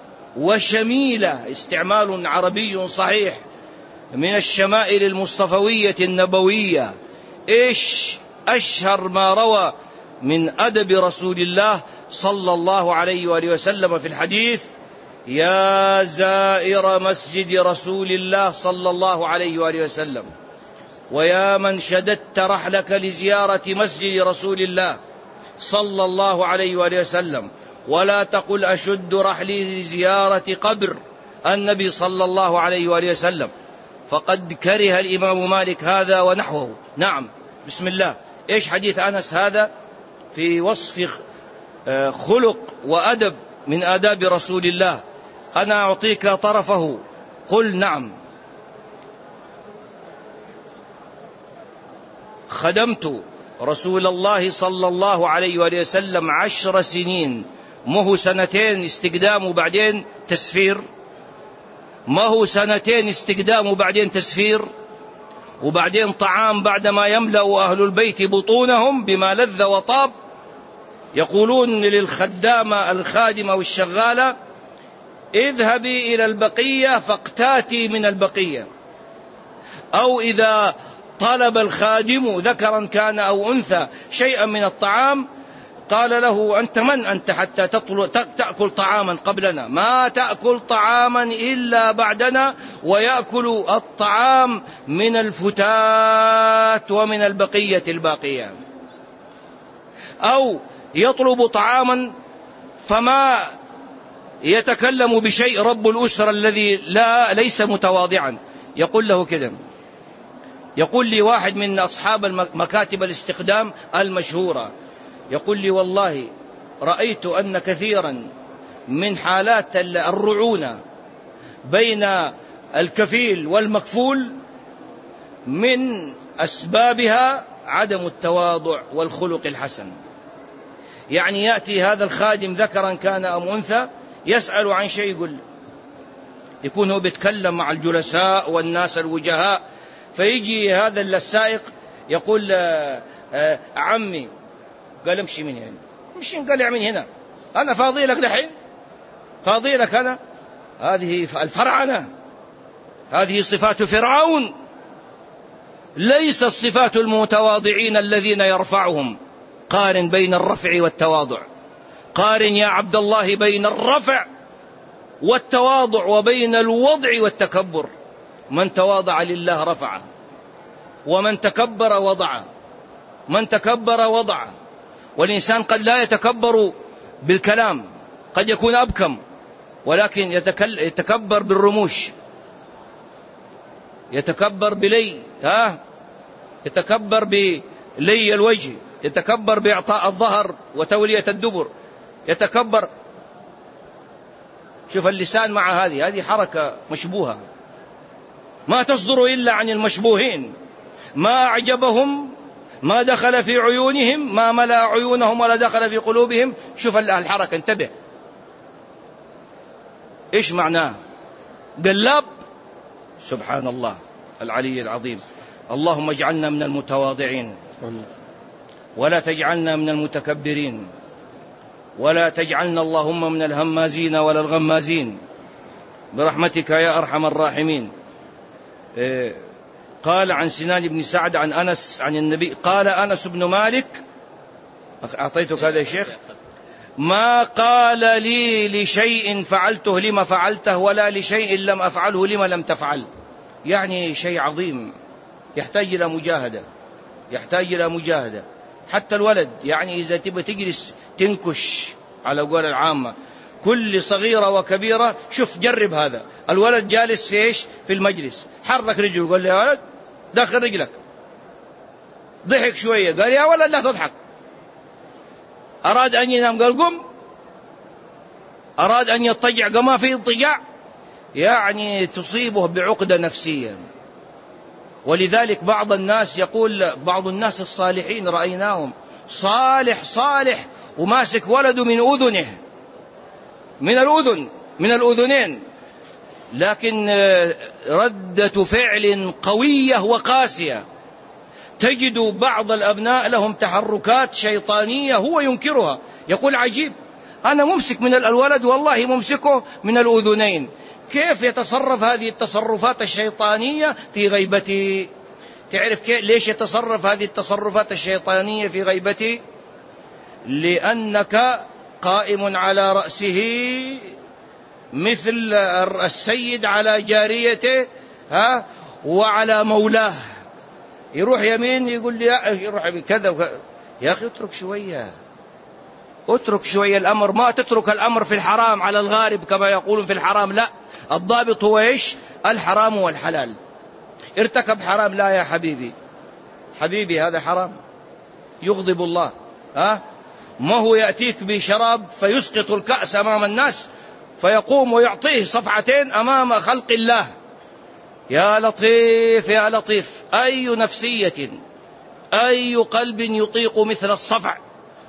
وشميلة، استعمال عربي صحيح من الشمائل المصطفوية النبوية. إيش أشهر ما روى من أدب رسول الله صلى الله عليه وآله وسلم في الحديث: يا زائر مسجد رسول الله صلى الله عليه وآله وسلم، ويا من شددت رحلك لزيارة مسجد رسول الله صلى الله عليه وآله وسلم، ولا تقل أشد رحلي لزيارة قبر النبي صلى الله عليه وآله وسلم، فقد كره الإمام مالك هذا ونحوه. نعم، بسم الله. إيش حديث أنس هذا في وصف خلق وأدب من آداب رسول الله؟ أنا أعطيك طرفه، قل نعم. خدمت رسول الله صلى الله عليه وآله وسلم 10 سنين، ما هو سنتين استقدام وبعدين تسفير، ما هو سنتين استقدام وبعدين تسفير، وبعدين طعام بعدما يملأ أهل البيت بطونهم بما لذ وطاب، يقولون للخدامة الخادمة والشغالة: اذهبي إلى البقية فاقتاتي من البقية. أو إذا طلب الخادم ذكرا كان أو أنثى شيئا من الطعام قال له: أنت من أنت حتى تأكل طعاما قبلنا؟ ما تأكل طعاما إلا بعدنا، ويأكل الطعام من الفتات ومن البقية الباقية. أو يطلب طعاما فما يتكلم بشيء رب الأسرة الذي ليس متواضعا، يقول له كده. يقول لي واحد من أصحاب مكاتب الاستخدام المشهورة، يقول لي: والله رأيت أن كثيرا من حالات الرعونة بين الكفيل والمكفول من أسبابها عدم التواضع والخلق الحسن. يعني يأتي هذا الخادم ذكرا كان أم أنثى يسأل عن شيء، يكون هو بيتكلم مع الجلساء والناس الوجهاء، فيجي هذا السائق يقول: عمي. قال: امشي من هنا. امشي. قال: من هنا، أنا فاضي لك دحين؟ فاضي لك أنا؟ هذه الفرعنة، هذه صفات فرعون، ليس الصفات المتواضعين الذين يرفعهم. قارن بين الرفع والتواضع، قارن يا عبد الله بين الرفع والتواضع وبين الوضع والتكبر. من تواضع لله رفعه، ومن تكبر وضعه. من تكبر وضعه. والإنسان قد لا يتكبر بالكلام، قد يكون أبكم، ولكن يتكبر بالرموش، يتكبر بلي، يتكبر بلي الوجه، يتكبر بإعطاء الظهر وتولية الدبر، يتكبر. شوف اللسان مع هذه حركة مشبوهة، ما تصدر إلا عن المشبوهين. ما أعجبهم ما دخل في عيونهم، ما ملأ عيونهم ولا دخل في قلوبهم. شوف الحركة، انتبه إيش معناه؟ قلاب. سبحان الله العلي العظيم. اللهم اجعلنا من المتواضعين، ولا تجعلنا من المتكبرين، ولا تجعلنا اللهم من الهمازين ولا الغمازين، برحمتك يا أرحم الراحمين. قال عن سنان بن سعد عن أنس عن النبي، قال أنس بن مالك، أعطيتك هذا يا شيخ: ما قال لي لشيء فعلته لما فعلته، ولا لشيء لم أفعله لما لم تفعل. يعني شيء عظيم يحتاج إلى مجاهدة، يحتاج إلى مجاهدة. حتى الولد، يعني إذا تبى تجلس تنكش على قول العامة كل صغيرة وكبيرة، شوف جرب هذا الولد جالس في إيش؟ في المجلس، حرك رجله، قال لي: يا ولد داخل رجلك. ضحك شوية، قال: يا ولد لا تضحك. أراد أن ينام، قال: قم. أراد أن يضطجع، قال: ما في اضطجاع. يعني تصيبه بعقدة نفسية. ولذلك بعض الناس يقول، بعض الناس الصالحين رأيناهم صالح وماسك ولده من أذنه، من الأذنين، لكن ردة فعل قوية وقاسية. تجد بعض الأبناء لهم تحركات شيطانية هو ينكرها، يقول: عجيب، أنا ممسك من الولد والله ممسكه من الأذنين، كيف يتصرف هذه التصرفات الشيطانية في غيبتي؟ تعرف ليش يتصرف هذه التصرفات الشيطانية في غيبتي؟ لأنك قائم على رأسه مثل السيد على جاريته، وعلى مولاه. يروح يمين يقول لي يروح كذا وكذا. يا أخي اترك شوية الأمر. ما تترك الأمر في الحرام على الغارب كما يقولون في الحرام، لا، الضابط هو إيش؟ الحرام والحلال. ارتكب حرام، لا يا حبيبي هذا حرام يغضب الله. ما هو يأتيك بشراب فيسقط الكأس أمام الناس فيقوم ويعطيه صفعتين أمام خلق الله. يا لطيف يا لطيف، أي نفسية أي قلب يطيق مثل الصفع؟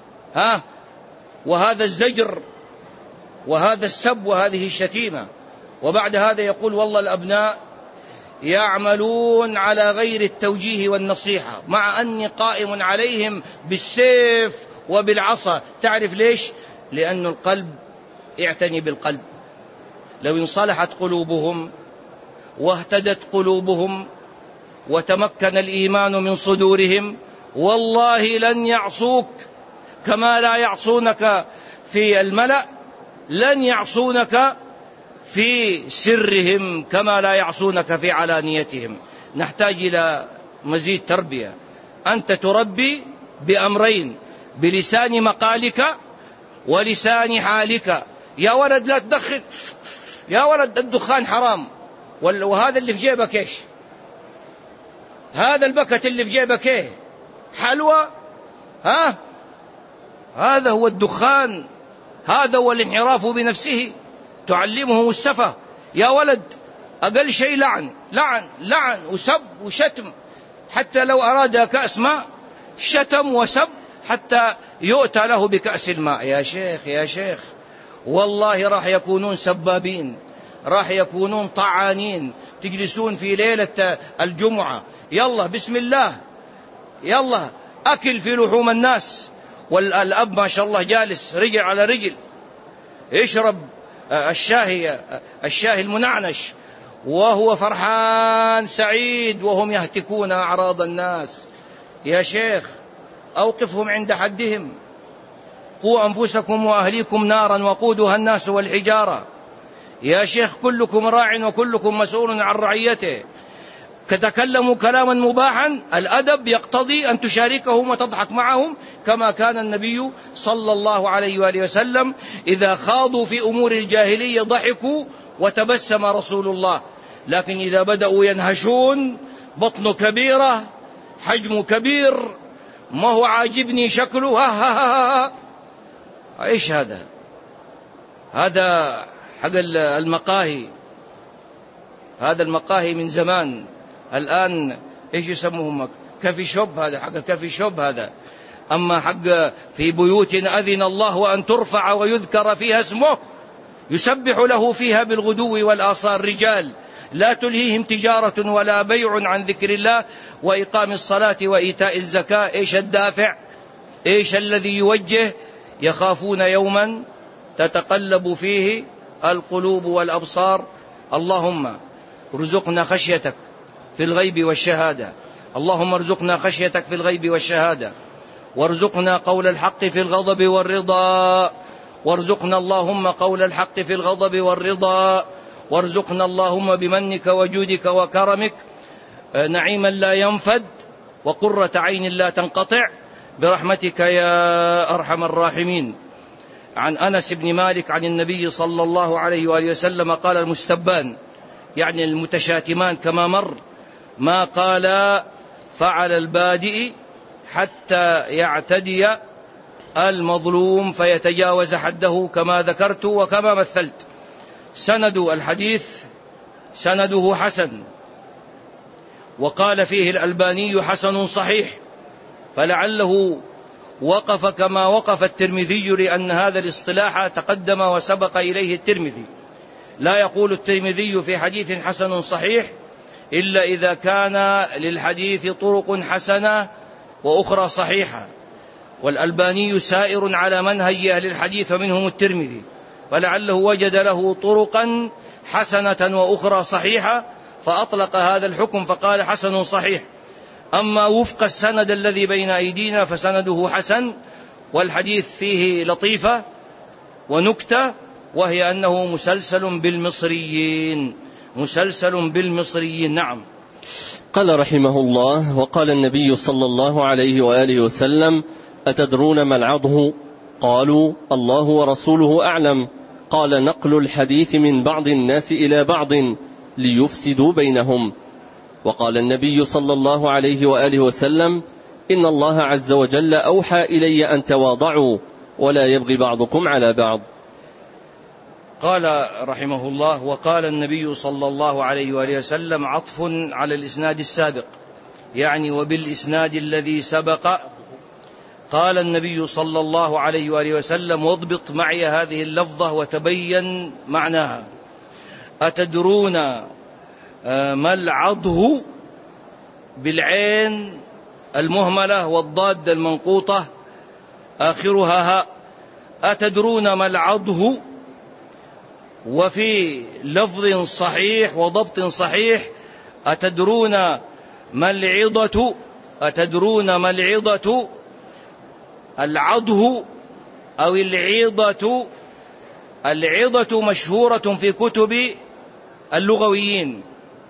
وهذا الزجر وهذا السب وهذه الشتيمة. وبعد هذا يقول: والله الأبناء يعملون على غير التوجيه والنصيحة، مع أني قائم عليهم بالسيف وبالعصا. تعرف ليش؟ لأن القلب يعتني بالقلب. لو انصلحت قلوبهم واهتدت قلوبهم وتمكن الإيمان من صدورهم، والله لن يعصوك كما لا يعصونك في الملأ، لن يعصونك في سرهم كما لا يعصونك في علانيتهم. نحتاج إلى مزيد تربية. أنت تربي بأمرين: بلسان مقالك ولسان حالك. يا ولد لا تدخن، يا ولد الدخان حرام، وهذا اللي في جيبك ايش؟ هذا البكت اللي في جيبك ايه؟ حلوى؟ هذا هو الدخان، هذا هو الانحراف بنفسه. تعلمه السفة. يا ولد أقل شيء لعن لعن لعن وسب وشتم، حتى لو أراد كأس ماء شتم وسب حتى يؤتى له بكأس الماء. يا شيخ يا شيخ، والله راح يكونون سبابين، راح يكونون طعانين. تجلسون في ليلة الجمعة، يلا بسم الله، يلا أكل في لحوم الناس، والأب ما شاء الله جالس رجل على رجل يشرب الشاهي المنعنش وهو فرحان سعيد، وهم يهتكون أعراض الناس. يا شيخ أوقفهم عند حدهم. قوا أنفسكم وأهليكم نارا وقودها الناس والحجارة. يا شيخ كلكم راع وكلكم مسؤول عن رعيته. تكلموا كلاما مباحا، الأدب يقتضي أن تشاركهم وتضحك معهم، كما كان النبي صلى الله عليه وآله وسلم إذا خاضوا في أمور الجاهلية ضحكوا وتبسم رسول الله. لكن إذا بدأوا ينهشون، بطن كبيرة حجم كبير ما هو عاجبني شكله، ايش هذا؟ هذا حق المقاهي، هذا المقاهي من زمان. الآن ايش يسموهم؟ كافي شوب، هذا حق كافي شوب هذا. أما حق في بيوت أذن الله وأن ترفع ويذكر فيها اسمه يسبح له فيها بالغدو والآصال رجال لا تلهيهم تجارة ولا بيع عن ذكر الله وإقام الصلاة وإيتاء الزكاة. ايش الدافع؟ ايش الذي يوجه؟ يخافون يوما تتقلب فيه القلوب والأبصار. اللهم ارزقنا خشيتك في الغيب والشهادة، اللهم ارزقنا خشيتك في الغيب والشهادة، وارزقنا قول الحق في الغضب والرضا، وارزقنا اللهم قول الحق في الغضب والرضا، وارزقنا اللهم بمنك وجودك وكرمك نعيما لا ينفد وقرة عين لا تنقطع برحمتك يا أرحم الراحمين. عن أنس بن مالك عن النبي صلى الله عليه وآله وسلم قال: المستبان يعني المتشاتمان كما مر، ما قال فعل البادئ حتى يعتدي المظلوم فيتجاوز حده، كما ذكرت وكما مثلت. سند الحديث سنده حسن، وقال فيه الألباني حسن صحيح، فلعله وقف كما وقف الترمذي، لأن هذا الاصطلاح تقدم وسبق إليه الترمذي. لا يقول الترمذي في حديث حسن صحيح إلا إذا كان للحديث طرق حسنة وأخرى صحيحة، والألباني سائر على منهج أهل الحديث ومنهم الترمذي، فلعله وجد له طرقا حسنة وأخرى صحيحة فأطلق هذا الحكم فقال حسن صحيح. أما وفق السند الذي بين أيدينا فسنده حسن، والحديث فيه لطيفة ونكتة، وهي أنه مسلسل بالمصريين، مسلسل بالمصريين. نعم. قال رحمه الله: وقال النبي صلى الله عليه وآله وسلم: أتدرون ما العضه؟ قالوا: الله ورسوله أعلم. قال: نقل الحديث من بعض الناس إلى بعض ليفسدوا بينهم. وقال النبي صلى الله عليه وآله وسلم: إن الله عز وجل أوحى إلي أن تواضعوا ولا يبغي بعضكم على بعض. قال رحمه الله: وقال النبي صلى الله عليه وآله وسلم، عطف على الإسناد السابق، يعني وبالإسناد الذي سبق. قال النبي صلى الله عليه وآله وسلم، واضبط معي هذه اللفظة وتبين معناها: أتدرون ملعضه بالعين المهملة والضاد المنقوطة آخرها هاء. أتدرون ملعضه؟ وفي لفظ صحيح وضبط صحيح أتدرون ملعضة؟ أتدرون ملعضة؟ العضه أو العضة. العضة مشهورة في كتب اللغويين،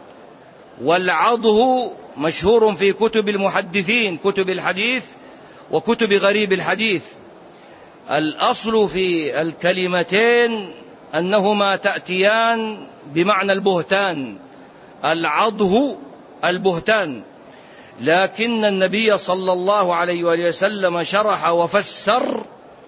والعضه مشهور في كتب المحدثين، كتب الحديث وكتب غريب الحديث. الأصل في الكلمتين أنهما تأتيان بمعنى البهتان، العضه البهتان، لكن النبي صلى الله عليه وآله وسلم شرح وفسر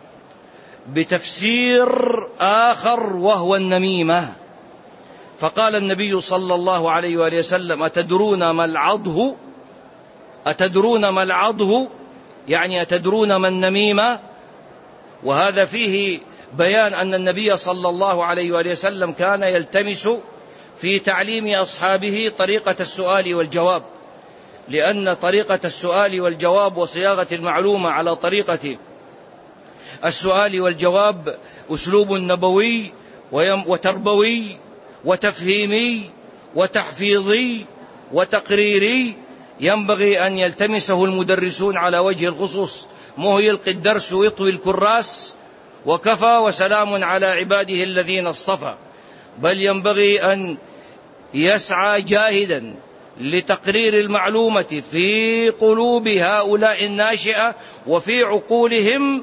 بتفسير آخر وهو النميمة. فقال النبي صلى الله عليه وآله وسلم: أتدرون ما العضه؟ أتدرون ما العضه؟ يعني أتدرون ما النميمة؟ وهذا فيه بيان أن النبي صلى الله عليه وآله وسلم كان يلتمس في تعليم أصحابه طريقة السؤال والجواب، لأن طريقة السؤال والجواب وصياغة المعلومة على طريقة السؤال والجواب أسلوب نبوي وتربوي وتفهيمي وتحفيظي وتقريري، ينبغي أن يلتمسه المدرسون على وجه الخصوص، مو يلقي الدرس ويطوي الكراس وكفى وسلام على عباده الذين اصطفى، بل ينبغي أن يسعى جاهدا لتقرير المعلومة في قلوب هؤلاء الناشئة وفي عقولهم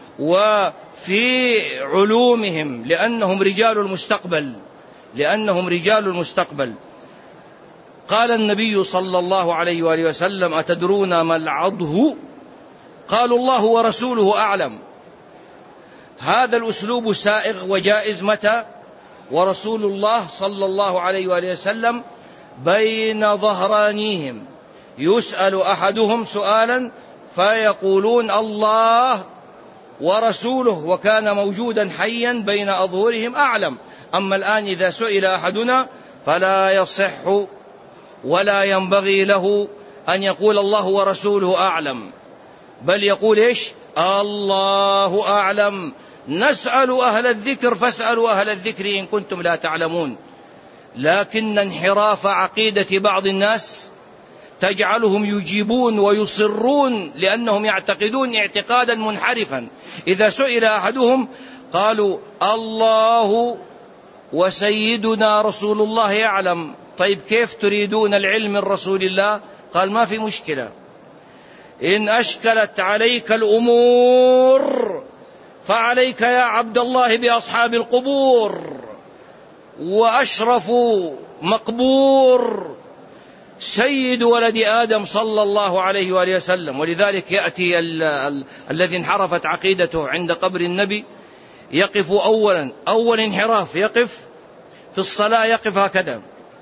وفي علومهم، لأنهم رجال المستقبل، لأنهم رجال المستقبل. قال النبي صلى الله عليه وآله وسلم: أتدرون ما العضه؟ قالوا: الله ورسوله أعلم. هذا الأسلوب سائغ وجائز متى؟ ورسول الله صلى الله عليه وآله وسلم بين ظهرانيهم، يسأل أحدهم سؤالا فيقولون: الله ورسوله، وكان موجودا حيا بين أظهرهم أعلم. أما الآن إذا سئل أحدنا فلا يصح ولا ينبغي له أن يقول الله ورسوله أعلم، بل يقول إيش؟ الله أعلم. نسأل أهل الذكر فاسألوا أهل الذكر إن كنتم لا تعلمون. لكن انحراف عقيدة بعض الناس تجعلهم يجيبون ويصرون، لأنهم يعتقدون اعتقادا منحرفا. إذا سئل أحدهم قالوا: الله وسيدنا رسول الله يعلم. طيب كيف تريدون العلم من رسول الله؟ قال: ما في مشكلة، إن أشكلت عليك الأمور فعليك يا عبد الله بأصحاب القبور، وأشرف مقبور سيد ولد آدم صلى الله عليه وآله وسلم. ولذلك يأتي الذي انحرفت عقيدته عند قبر النبي يقف أول انحراف، يقف في الصلاة يقف هكذا،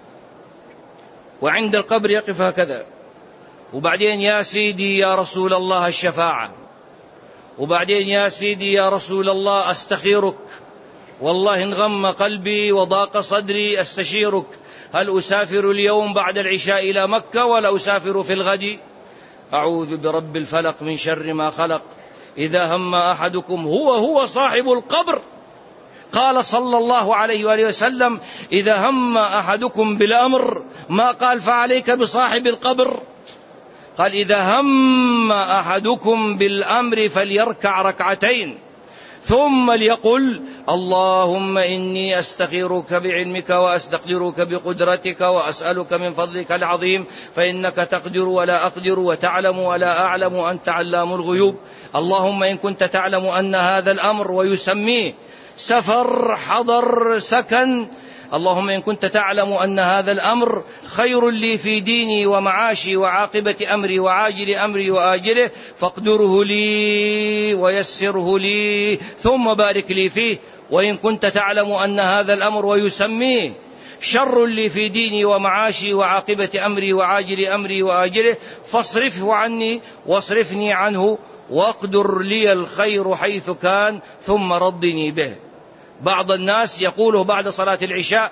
وعند القبر يقف هكذا، وبعدين: يا سيدي يا رسول الله الشفاعة، وبعدين: يا سيدي يا رسول الله أستخيرك، والله إن غم قلبي وضاق صدري أستشيرك، هل أسافر اليوم بعد العشاء إلى مكة ولا أسافر في الغد؟ أعوذ برب الفلق من شر ما خلق، إذا هم أحدكم هو صاحب القبر. قال صلى الله عليه وآله وسلم: إذا هم أحدكم بالأمر، ما قال فعليك بصاحب القبر، قال: إذا هم أحدكم بالأمر فليركع ركعتين ثم ليقل: اللهم إني أستخيرك بعلمك وأستقدرك بقدرتك وأسألك من فضلك العظيم، فإنك تقدر ولا أقدر وتعلم ولا أعلم وأنت علام الغيوب. اللهم إن كنت تعلم أن هذا الأمر، ويسميه سفر حضر سكن، اللهم إن كنت تعلم أن هذا الأمر خير لي في ديني ومعاشي وعاقبة أمري وعاجل أمري وآجله، فاقدره لي ويسره لي ثم بارك لي فيه. وإن كنت تعلم أن هذا الأمر، ويسميه شر لي في ديني ومعاشي وعاقبة أمري وعاجل أمري وآجله، فاصرفه عني واصرفني عنه، واقدر لي الخير حيث كان ثم ردني به. بعض الناس يقوله بعد صلاة العشاء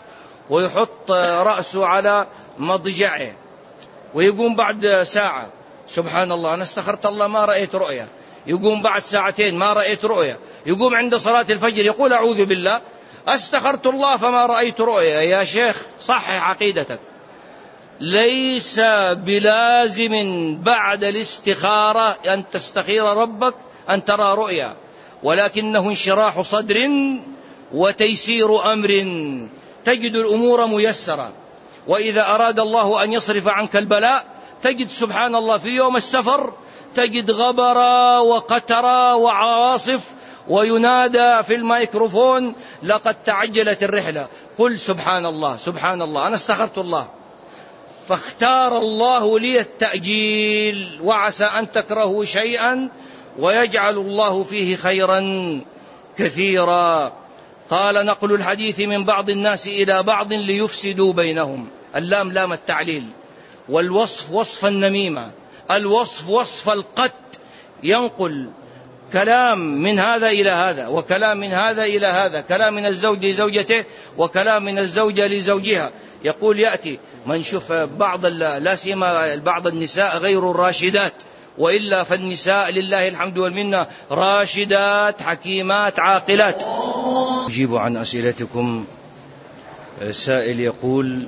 ويحط رأسه على مضجعه ويقوم بعد ساعة سبحان الله أنا استخرت الله ما رأيت رؤيا، يقوم بعد ساعتين ما رأيت رؤيا، يقوم عند صلاة الفجر يقول أعوذ بالله استخرت الله فما رأيت رؤيا. يا شيخ صحح عقيدتك، ليس بلازم بعد الاستخارة أن تستخير ربك أن ترى رؤيا، ولكنه انشراح صدر وتيسير أمر، تجد الأمور ميسرة. وإذا أراد الله أن يصرف عنك البلاء تجد سبحان الله في يوم السفر تجد غبرا وقترا وعواصف وينادى في الميكروفون لقد تعجلت الرحلة، قل سبحان الله سبحان الله أنا استخرت الله، فاختار الله لي التأجيل، وعسى أن تكرهوا شيئا ويجعل الله فيه خيرا كثيرا. قال نقل الحديث من بعض الناس إلى بعض ليفسدوا بينهم، اللام لام التعليل، والوصف وصف النميمة، الوصف وصف القت، ينقل كلام من هذا إلى هذا وكلام من هذا إلى هذا، كلام من الزوج لزوجته وكلام من الزوجة لزوجها. يقول يأتي من شوف بعض لا سيما بعض النساء غير الراشدات، وإلا فالنساء لله الحمد والمنة راشدات حكيمات عاقلات. أجيب عن أسئلتكم. سائل يقول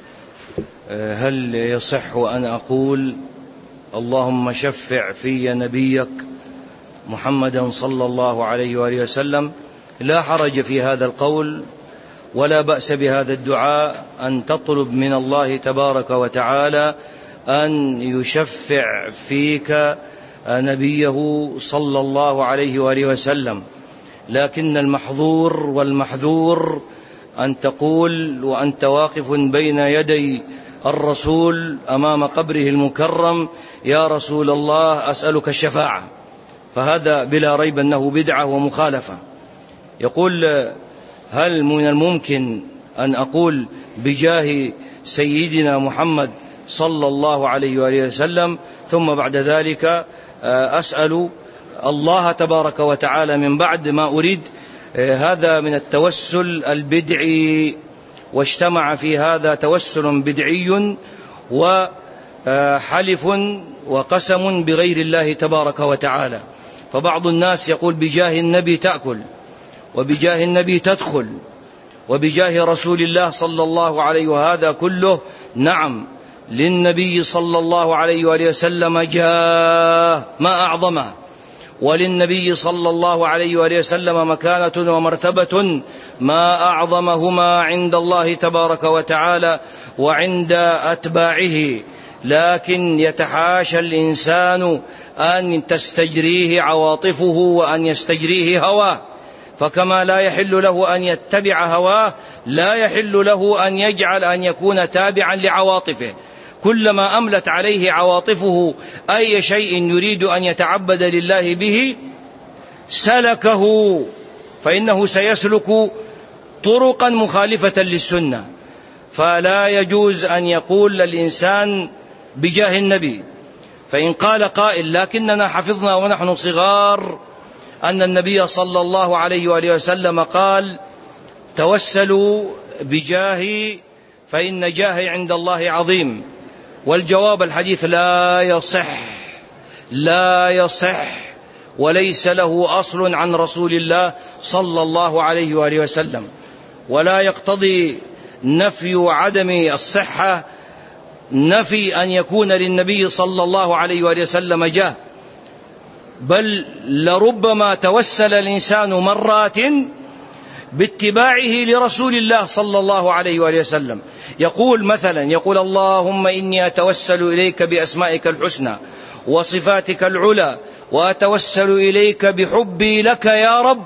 هل يصح أن أقول اللهم شفع في نبيك محمدا صلى الله عليه وآله وسلم؟ لا حرج في هذا القول ولا بأس بهذا الدعاء، أن تطلب من الله تبارك وتعالى أن يشفع فيك نبيه صلى الله عليه وآله وسلم، لكن المحظور والمحذور أن تقول وأنت واقف بين يدي الرسول أمام قبره المكرم يا رسول الله أسألك الشفاعة، فهذا بلا ريب أنه بدعة ومخالفة. يقول هل من الممكن أن أقول بجاه سيدنا محمد صلى الله عليه وآله وسلم ثم بعد ذلك أسأل الله تبارك وتعالى من بعد ما أريد؟ هذا من التوسل البدعي، واجتمع في هذا توسل بدعي وحلف وقسم بغير الله تبارك وتعالى. فبعض الناس يقول بجاه النبي تأكل، وبجاه النبي تدخل، وبجاه رسول الله صلى الله عليه، وهذا كله نعم للنبي صلى الله عليه وآله وسلم جاه ما أعظمه، وللنبي صلى الله عليه وآله وسلم مكانة ومرتبة ما أعظمهما عند الله تبارك وتعالى وعند أتباعه، لكن يتحاشى الإنسان أن تستجريه عواطفه وأن يستجريه هواه، فكما لا يحل له أن يتبع هواه لا يحل له أن يجعل أن يكون تابعا لعواطفه. كلما أملت عليه عواطفه أي شيء يريد أن يتعبد لله به سلكه، فإنه سيسلك طرقا مخالفة للسنة. فلا يجوز أن يقول الإنسان بجاه النبي. فإن قال قائل لكننا حفظنا ونحن صغار أن النبي صلى الله عليه وآله وسلم قال توسلوا بجاهي فإن جاهي عند الله عظيم، والجواب الحديث لا يصح وليس له أصل عن رسول الله صلى الله عليه وآله وسلم، ولا يقتضي نفي عدم الصحة نفي أن يكون للنبي صلى الله عليه وآله وسلم جاه، بل لربما توسل الإنسان مرات باتباعه لرسول الله صلى الله عليه وآله وسلم. يقول مثلا اللهم إني أتوسل إليك بأسمائك الحسنى وصفاتك العلى، وأتوسل إليك بحبي لك يا رب،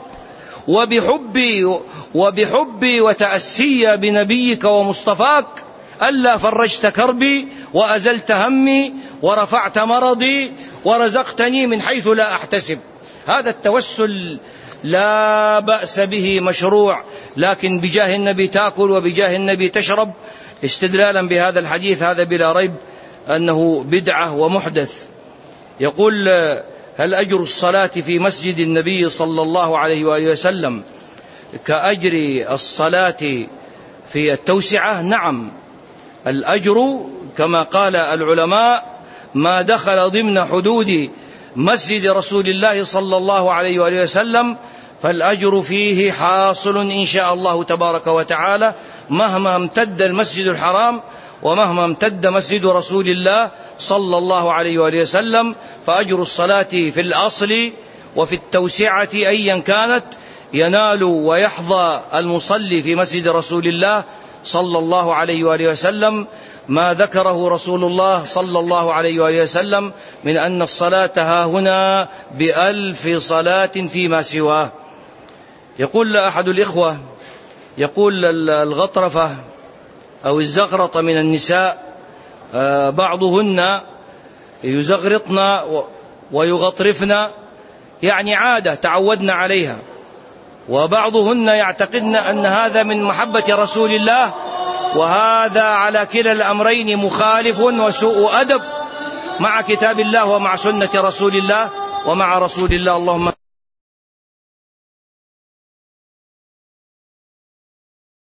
وبحبي وتأسي بنبيك ومصطفاك ألا فرجت كربي وأزلت همي ورفعت مرضي ورزقتني من حيث لا أحتسب. هذا التوسل لا بأس به مشروع، لكن بجاه النبي تأكل وبجاه النبي تشرب استدلالا بهذا الحديث هذا بلا ريب أنه بدعة ومحدث. يقول هل أجر الصلاة في مسجد النبي صلى الله عليه وآله وسلم كأجر الصلاة في في التوسعة نعم، الأجر كما قال العلماء ما دخل ضمن حدود مسجد رسول الله صلى الله عليه وآله وسلم فالأجر فيه حاصل إن شاء الله تبارك وتعالى، مهما امتد المسجد الحرام ومهما امتد مسجد رسول الله صلى الله عليه وآله وسلم، فأجر الصلاة في الأصل وفي التوسعة أيا كانت ينال ويحظى المصلي في مسجد رسول الله صلى الله عليه وآله وسلم ما ذكره رسول الله صلى الله عليه وآله وسلم من أن الصلاة هاهنا ب1000 صلاة فيما سواه. يقول أحد الإخوة، يقول الغطرفة أو الزغرط من النساء بعضهن يزغرطن ويغطرفن، يعني عادة تعودنا عليها، وبعضهن يعتقدن أن هذا من محبة رسول الله، وهذا على كلا الأمرين مخالف وسوء أدب مع كتاب الله ومع سنة رسول الله ومع رسول الله. اللهم